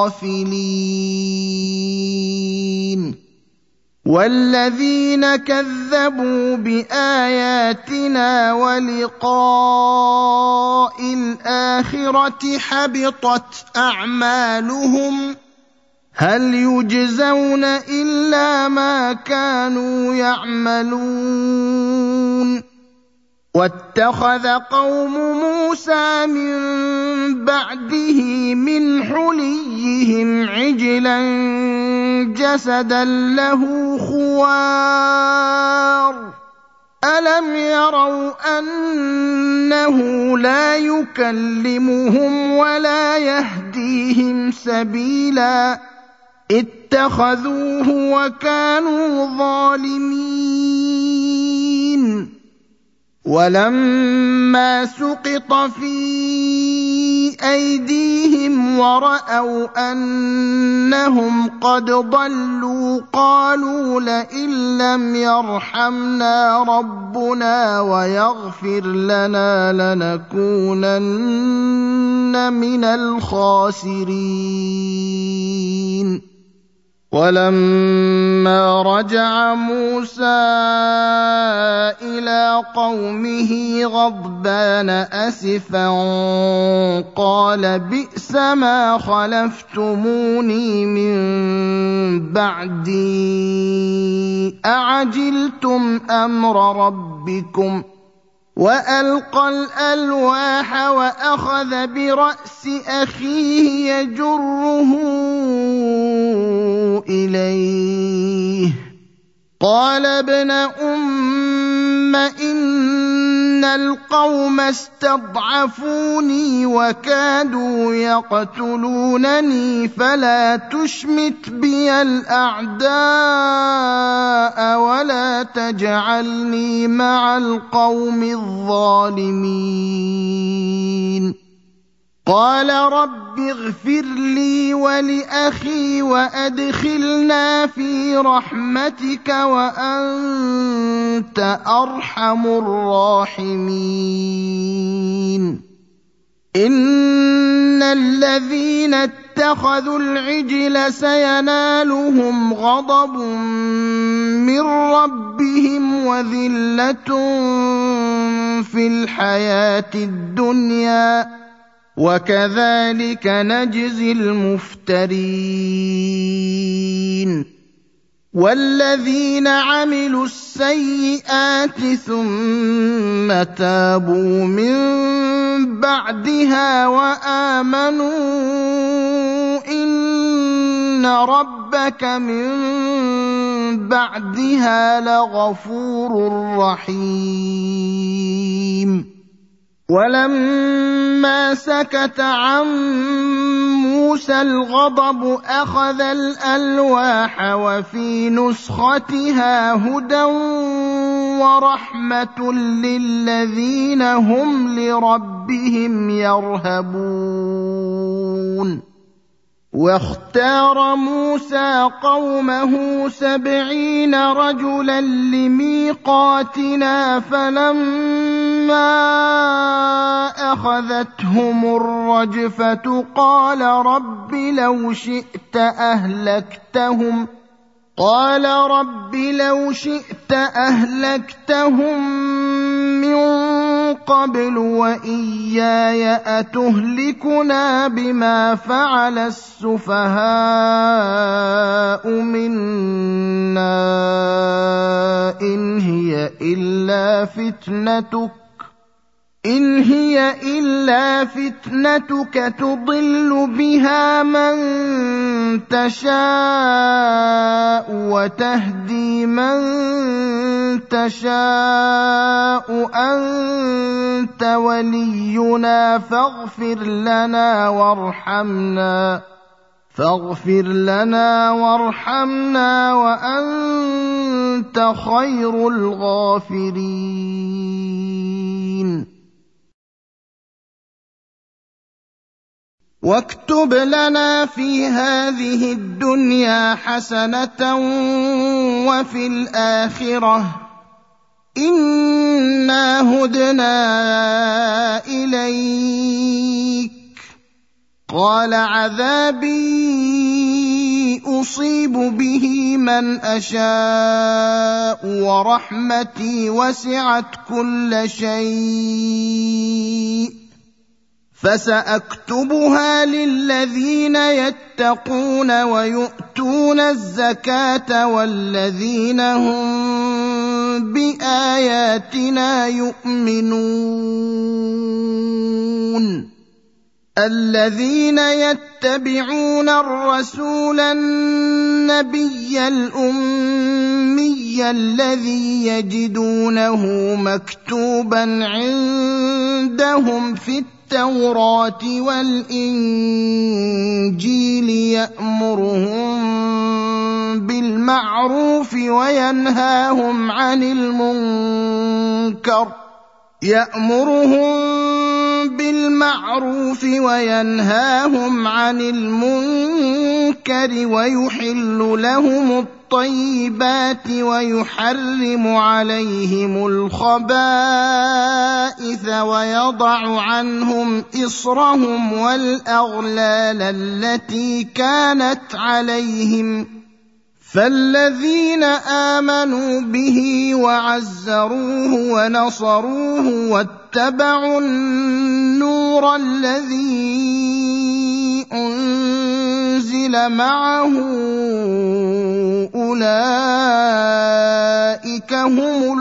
غَافِلِينَ وَالَّذِينَ كَذَّبُوا بِآيَاتِنَا وَلِقَاءِ الْآخِرَةِ حَبِطَتْ أَعْمَالُهُمْ هَلْ يُجْزَوْنَ إِلَّا مَا كَانُوا يَعْمَلُونَ وَاتَّخَذَ قَوْمُ مُوسَىٰ مِن بَعْدِهِ مِنْ حُلِيِّهِمْ عِجْلًا جَسَدًا لَّهُ خُوَارٌ أَلَمْ يَرَوْا أَنَّهُ لَا يُكَلِّمُهُمْ وَلَا يَهْدِيهِمْ سَبِيلًا اتَّخَذُوهُ وَكَانُوا ظَالِمِينَ وَلَمَّا سُقِطَ فِي أَيْدِيهِمْ وَرَأَوْا أَنَّهُمْ قَدْ ضَلُّوا قَالُوا لَئِن لَّمْ يَرْحَمْنَا رَبُّنَا وَيَغْفِرْ لَنَا لَنَكُونَنَّ مِنَ الْخَاسِرِينَ. وَلَمَّا رَجَعَ مُوسَىٰ إِلَىٰ قَوْمِهِ غَضْبَانَ أَسِفًا قَالَ بِئْسَمَا خَلَفْتُمُونِي مِن بَعْدِي أَعَجِلْتُمْ أَمْرَ رَبِّكُمْ. وَأَلْقَى الْأَلْوَاحَ وَأَخَذَ بِرَأْسِ أَخِيهِ يَجُرُّهُ إِلَيْهِ قَالَ ابْنَ أُمَّ إِنَّ الْقَوْمَ اسْتَضْعَفُونِي وَكَادُوا يَقْتُلُونَنِي فَلَا تُشْمِتْ بِيَ الْأَعْدَاءَ وَلَا تَجْعَلْنِي مَعَ الْقَوْمِ الظَّالِمِينَ. قَالَ رَبِّ اغْفِرْ لِي وَلِأَخِي وَأَدْخِلْنَا فِي رَحْمَتِكَ وَأَنتَ أَرْحَمُ الرَّاحِمِينَ. إِنَّ الَّذِينَ اتَّخَذُوا الْعِجْلَ سَيَنَالُهُمْ غَضَبٌ مِّن رَّبِّهِمْ وَذِلَّةٌ فِي الْحَيَاةِ الدُّنْيَا وَكَذَٰلِكَ نَجْزِي الْمُفْتَرِينَ. وَالَّذِينَ عَمِلُوا السَّيِّئَاتِ ثُمَّ تَابُوا مِن بَعْدِهَا وَآمَنُوا إِنَّ رَبَّكَ مِن بَعْدِهَا لَغَفُورٌ رَّحِيمٌ. وَلَمَّا سَكَتَ عَن مُّوسَى الْغَضَبُ أَخَذَ الْأَلْوَاحَ وَفِي نُسْخَتِهَا هُدًى وَرَحْمَةٌ لِّلَّذِينَ هُمْ لِرَبِّهِمْ يَرْهَبُونَ. وَاخْتَارَ مُوسَىٰ قَوْمَهُ سَبْعِينَ رَجُلًا لِّمِيقَاتِنَا فَلَمَّا أَخَذَتْهُمُ الرَّجْفَةُ قَالَ رَبِّ لَوْ شِئْتَ أَهْلَكْتَهُمْ قَالَ رَبِّ لَوْ شِئْتَ أَهْلَكْتَهُم مِّن قَبْلُ وَإِيَّايَ أَتُهْلِكُنَا بِمَا فَعَلَ السُّفَهَاءُ مِنَّا إِنْ هِيَ إِلَّا فِتْنَتُكَ إِنْ هِيَ إِلَّا فِتْنَتُكَ تُضِلُّ بِهَا مَن تَشَاءُ وَتَهْدِي مَن تَشَاءُ أَنتَ وَلِيُّنَا فاغْفِرْ لَنَا وَارْحَمْنَا فاغفر لنا وارحمنا وأنت خير الغافرين. واكتب لنا في هذه الدنيا حسنة وفي الآخرة إنا هدنا إليك قال عذابي أصيب به من أشاء ورحمتي وسعت كل شيء فسأكتبها للذين يتقون ويؤتون الزكاة والذين هم بآياتنا يؤمنون الذين يتبعون الرسول النبي الأمي الذي يجدونه مكتوبا عندهم في التوراة والإنجيل يأمرهم بالمعروف وينهاهم عن المنكر يأمرهم بالمعروف وينهاهم عن المنكر ويحل لهم الطيبات ويحرم عليهم الخبائث ويضع عنهم إصرهم والأغلال التي كانت عليهم. فالذين آمنوا به وعزروه ونصروه واتبعوا النور الذي أنزل معه أولئك هم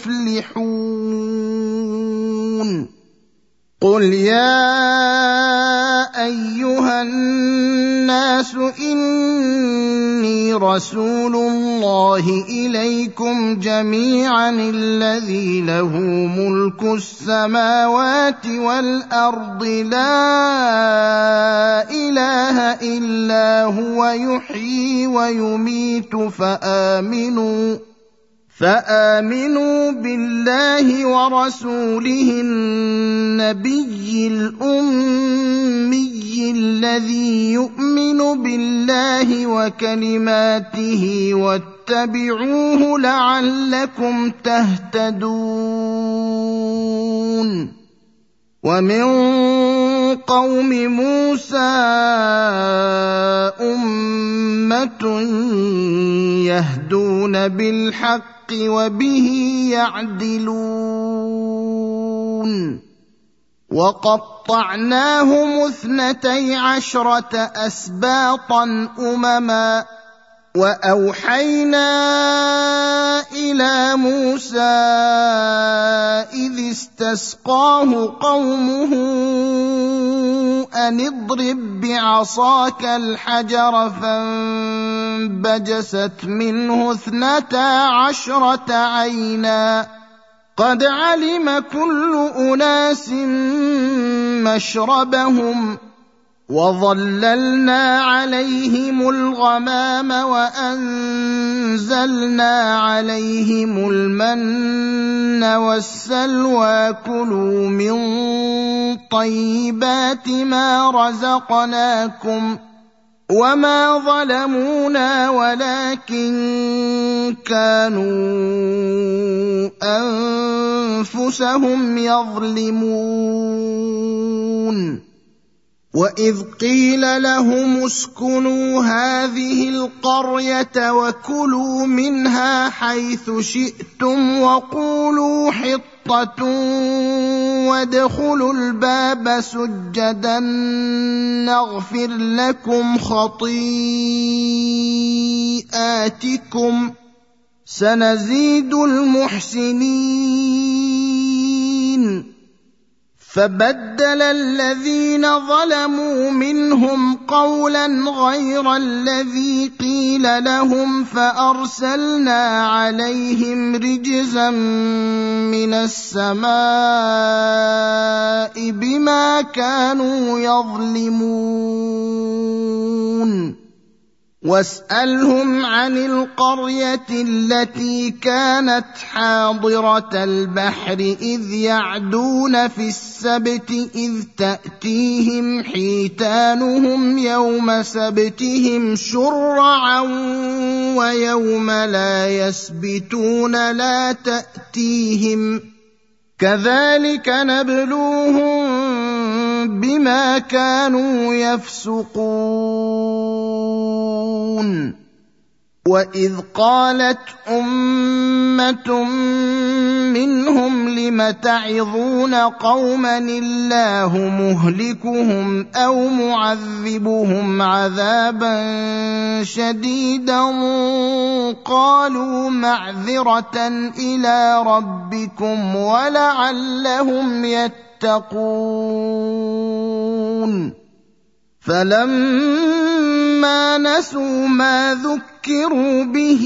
المفلحون. قل يا أيها الناس إني رسول الله إليكم جميعا الذي له ملك السماوات والأرض لا إله إلا هو يحيي ويميت فآمنوا فآمنوا بالله ورسوله النبي الأمي الذي يؤمن بالله وكلماته واتبعوه لعلكم تهتدون. ومن قوم موسى أمة يهدون بالحق وبه يعدلون. وقطعناهم اثنتي عشرة أسباطا أمما وأوحينا إلى موسى إذ استسقاه قومه أن اضرب بعصاك الحجر فانبجست منه اثنتا عشرة عينا قد علم كل أناس مشربهم وظللنا عليهم الغمام وأنزلنا عليهم المن والسلوى كلوا من طيبات ما رزقناكم وما ظلمونا ولكن كانوا أنفسهم يظلمون. وإذ قيل لهم اسكنوا هذه القرية وكلوا منها حيث شئتم وقولوا حطة وادخلوا الباب سجدا نغفر لكم خطيئاتكم سنزيد المحسنين. فبدل الذين ظلموا منهم قولا غير الذي قيل لهم فأرسلنا عليهم رجزا من السماء بما كانوا يظلمون. واسألهم عن القرية التي كانت حاضرة البحر إذ يعدون في السبت إذ تأتيهم حيتانهم يوم سبتهم شرعا ويوم لا يسبتون لا تأتيهم كذلك نبلوهم بما كانوا يفسقون. وإذ قالت أمة منهم لم تعظون قوما الله مهلكهم أو معذبهم عذابا شديدا قالوا معذرة إلى ربكم ولعلهم يتقون. فلما نسوا ما ذكروا به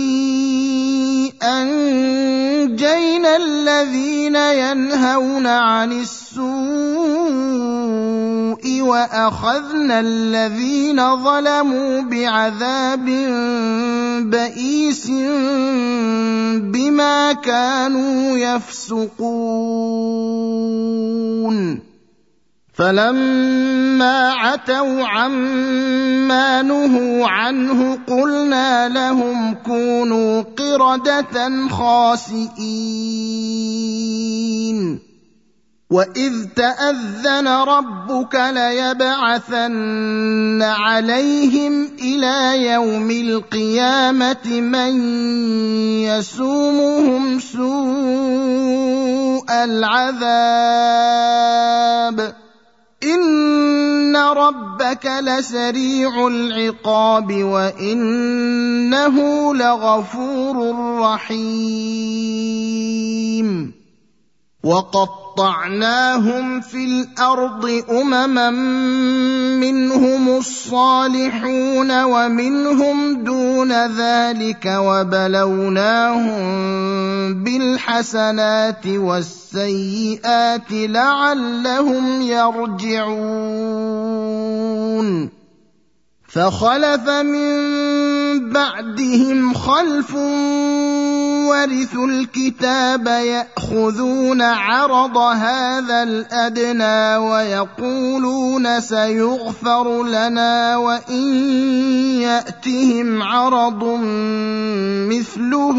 أنجينا الذين ينهون عن السوء السيء وأخذنا الذين ظلموا بعذاب بئيس بما كانوا يفسقون فلما عتوا عما نهوا عنه قلنا لهم كونوا قردة خاسئين وإذ تأذن ربك ليبعثن عليهم إلى يوم القيامة من يسومهم سوء العذاب إن ربك لسريع العقاب وإنه لغفور رحيم وقطعناهم في الأرض أمما منهم الصالحون ومنهم دون ذلك وبلوناهم بالحسنات والسيئات لعلهم يرجعون فخلف من بعدهم خلف ورثوا الكتاب يأخذون عرض هذا الأدنى ويقولون سيغفر لنا وإن يأتهم عرض مثله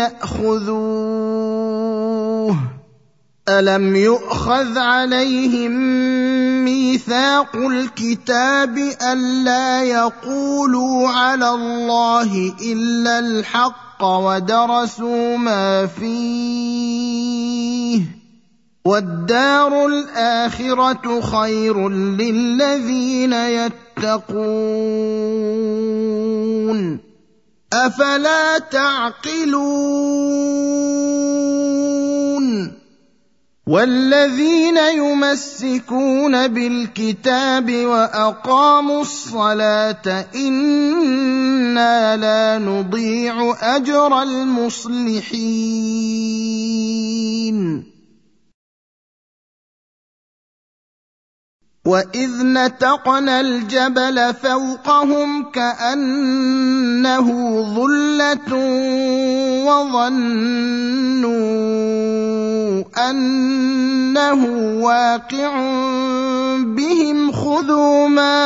يأخذوه ألم يؤخذ عليهم ميثاق الكتاب ألا يقولوا على الله إلا الحق ودرسوا ما فيه والدار الآخرة خير للذين يتقون أفلا تعقلون والذين يمسكون بالكتاب وأقاموا الصلاة إنا لا نضيع أجر المصلحين وإذ نتقنا الجبل فوقهم كأنه ظلة وظنوا أنه واقع بهم خذوا ما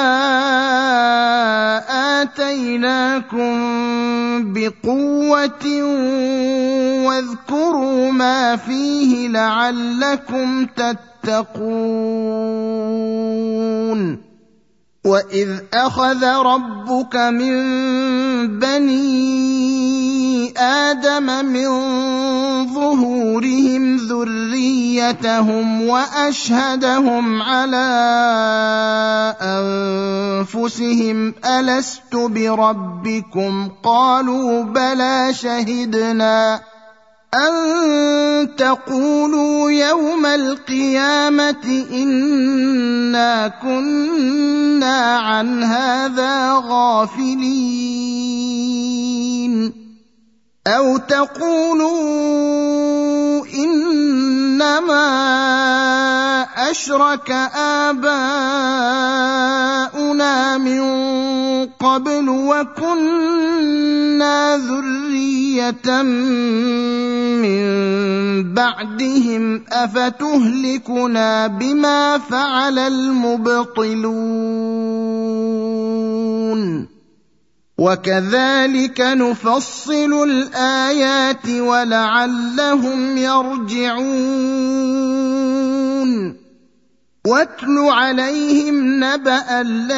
آتيناكم بقوة واذكروا ما فيه لعلكم تتقون وإذ أخذ ربك من بني آدم من ظهورهم ذريتهم وأشهدهم على أنفسهم ألست بربكم قالوا بلى شهدنا أن تقولوا يوم القيامة إنا كنا عن هذا غافلين أو تقولوا إنما أشرك آباؤنا من قبل وكنا ذرية من بعدهم أفتهلكنا بما فعل المبطلون وكذلك نفصل الآيات ولعلهم يرجعون واتل عليهم نبأ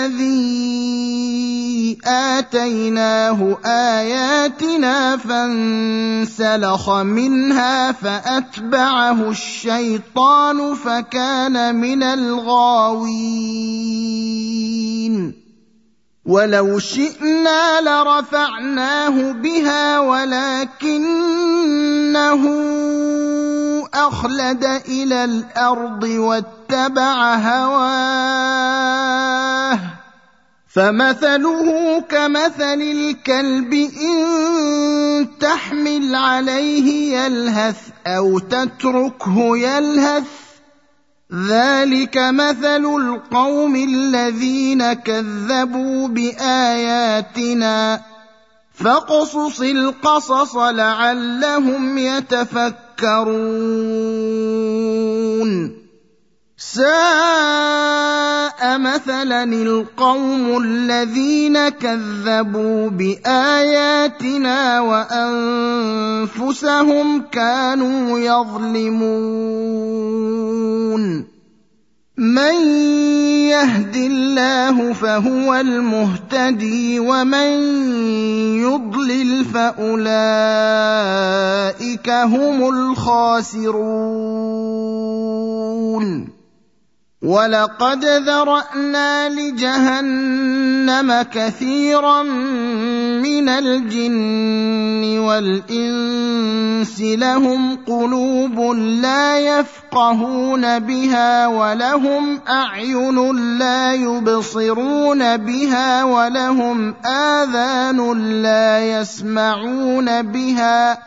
الذي آتيناه آياتنا فانسلخ منها فأتبعه الشيطان فكان من الغاوين ولو شئنا لرفعناه بها ولكنه أخلد إلى الأرض واتبع هواه فمثله كمثل الكلب إن تحمل عليه يلهث أو تتركه يلهث ذلك مثل القوم الذين كذبوا بآياتنا فاقصص القصص لعلهم يتفكرون ساء مثلا القوم الذين كذبوا بآياتنا وأنفسهم كانوا يظلمون من يهد الله فهو المهتدي ومن يضلل فأولئك هم الخاسرون ولقد ذرأنا لجهنم كثيرا من الجن والإنس لهم قلوب لا يفقهون بها ولهم أعين لا يبصرون بها ولهم آذان لا يسمعون بها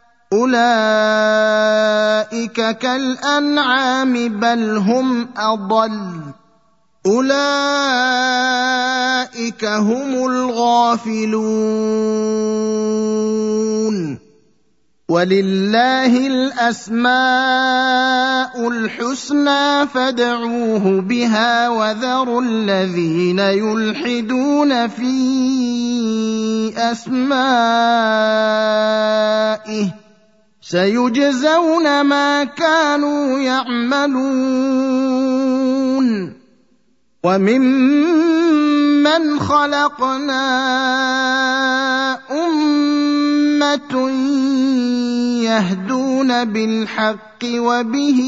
أولئك كالأنعام بل هم أضل أولئك هم الغافلون ولله الأسماء الحسنى فادعوه بها وذروا الذين يلحدون في أسمائه سيجزون ما كانوا يعملون وممن خلقنا أمة يهدون بالحق وبه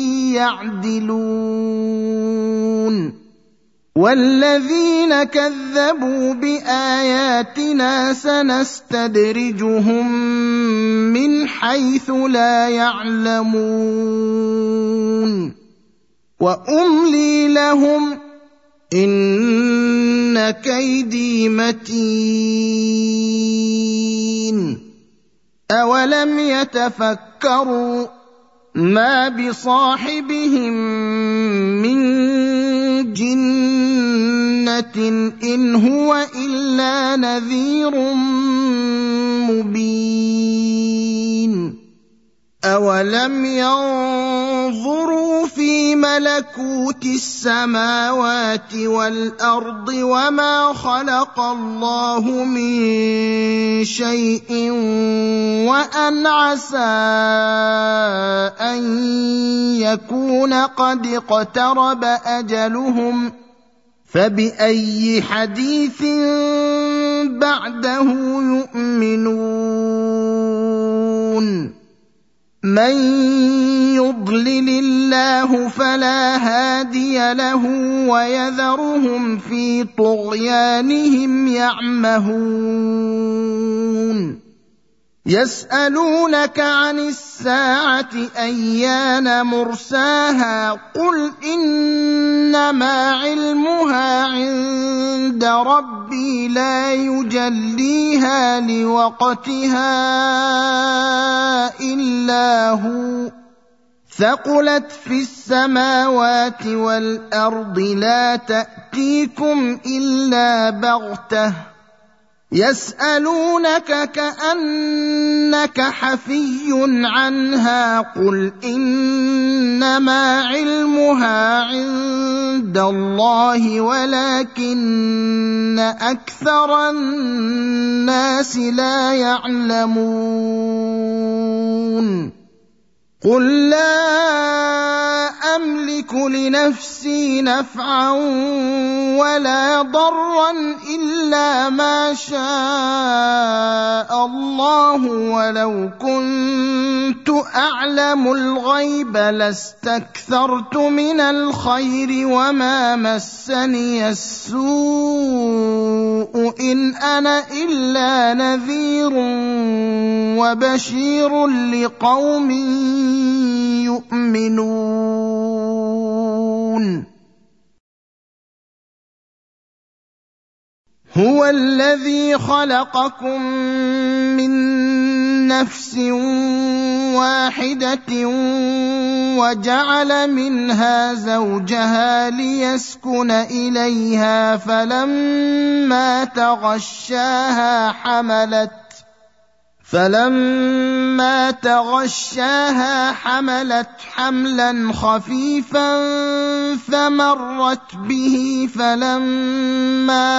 يعدلون والذين كذبوا بآياتنا سنستدرجهم من حيث لا يعلمون وأملي لهم إن كيدي متين أولم يتفكروا ما بصاحبهم من جنة إن هو إلا نذير مبين أولم ينظروا في ملكوت السماوات والأرض وما خلق الله من شيء وأن عسى أن يكون قد اقترب أجلهم فبأي حديث بعده يؤمنون من يضلل الله فلا هادي له ويذرهم في طغيانهم يعمهون يسألونك عن الساعة أيان مرساها قل إنما علمها عند ربي لا يجليها لوقتها إلا هو ثقلت في السماوات والأرض لا تأتيكم إلا بغتة يسألونك كأنك حفي عنها قل إنما علمها عند الله ولكن أكثر الناس لا يعلمون قل لا أملك لنفسي نفعا ولا ضرا إلا ما شاء الله ولو كنت أعلم الغيب لاستكثرت من الخير وما مسني السوء إن أنا إلا نذير وبشير لقوم يؤمنون هو الذي خلقكم من نفس واحدة وجعل منها زوجها ليسكن إليها فلما تغشاها حملت فلما تغشاها حملت حملا خفيفا فمرت به فلما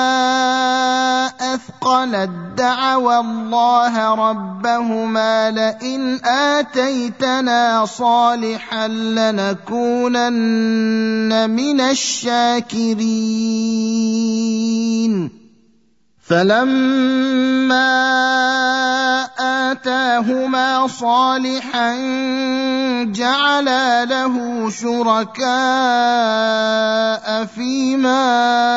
أثقلت دعوا الله ربهما لئن آتيتنا صالحا لنكونن من الشاكرين فلما آتاهما صالحا جعلا له شركاء فيما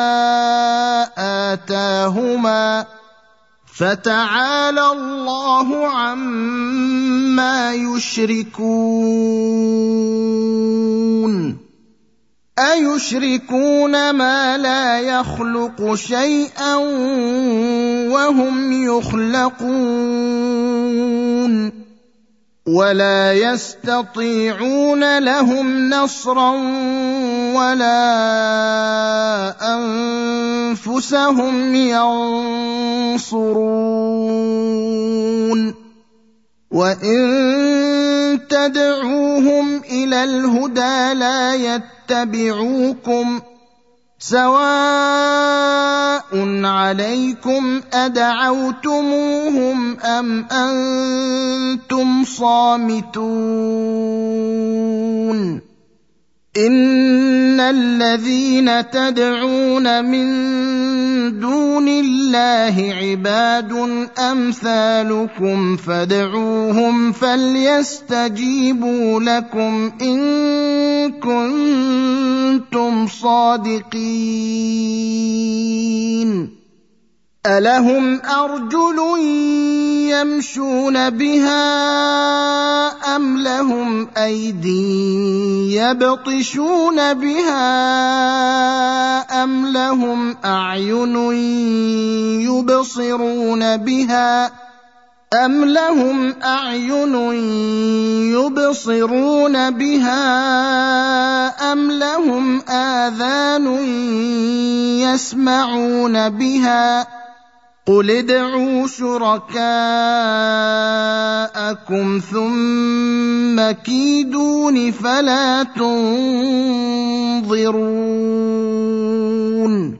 آتاهما فتعالى الله عما يشركون أيشركون ما لا يخلق شيئا وهم يخلقون ولا يستطيعون لهم نصرا ولا أنفسهم ينصرون وإن تدعوهم إلى الهدى لا يتبعوكم سواء عليكم أدعوتموهم أم أنتم صامتون إن الذين تدعون من دون الله عباد أمثالكم فادعوهم فليستجيبوا لكم إن كنتم صادقين ألهم أرجل يمشون بها أم لهم أيدي يبطشون بها أم لهم أعين يبصرون بها أم لهم أعين يبصرون بها أم لهم آذان يسمعون بها قل ادعوا شركاءكم ثم كيدون فلا تنظرون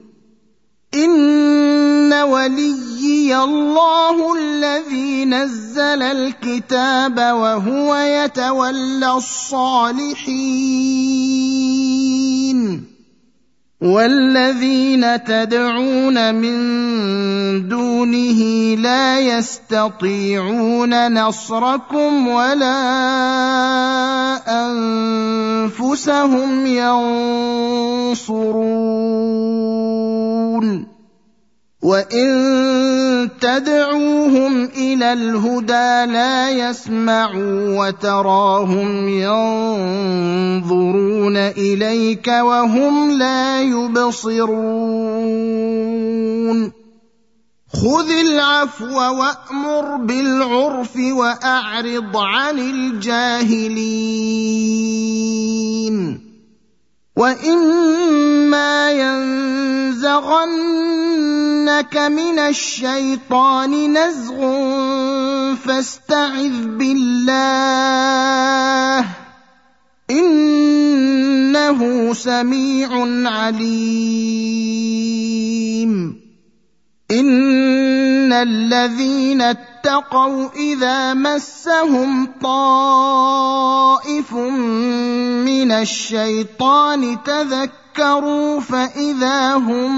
إن وليي الله الذي نزل الكتاب وهو يتولى الصالحين والذين تدعون من دونه لا يستطيعون نصركم ولا أنفسهم ينصرون وإن تدعوهم إلى الهدى لا يسمعوا وتراهم ينظرون إليك وهم لا يبصرون خذ العفو وأمر بالعرف وأعرض عن الجاهلين وإما ينزغنك من الشيطان نزغ فاستعذ بالله إنه سميع عليم إن الذين اتقوا إذا مسهم طائف من الشيطان تذكروا فإذا هم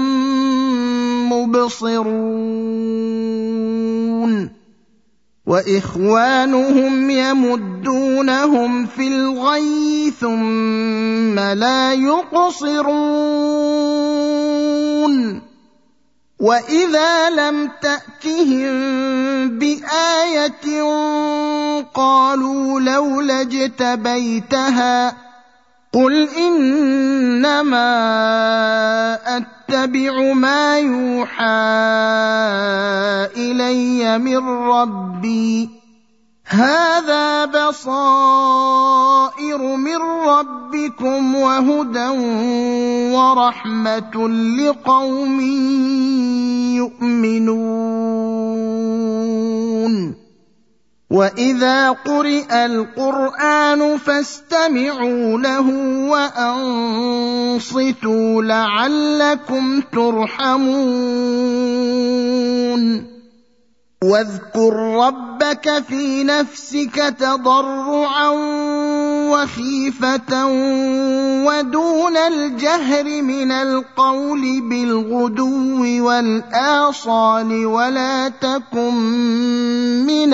مبصرون وإخوانهم يمدونهم في الغي ثم لا يقصرون وإذا لم تأتهم بآية قالوا لولا اجتبيتها قل إنما أتبع ما يوحى إلي من ربي هذا بصائر من ربكم وهدى ورحمة لقوم يؤمنون وإذا قرئ القرآن فاستمعوا له وأنصتوا لعلكم ترحمون واذكر ربك في نفسك تضرعا وخيفة ودون الجهر من القول بالغدو والآصال ولا تكن من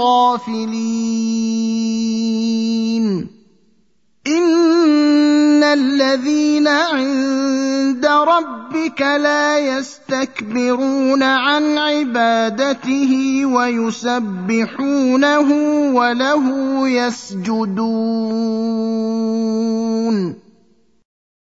الغافلين إن الذين عند ربك لا يستكبرون عن عبادته ويسبحونه وله يسجدون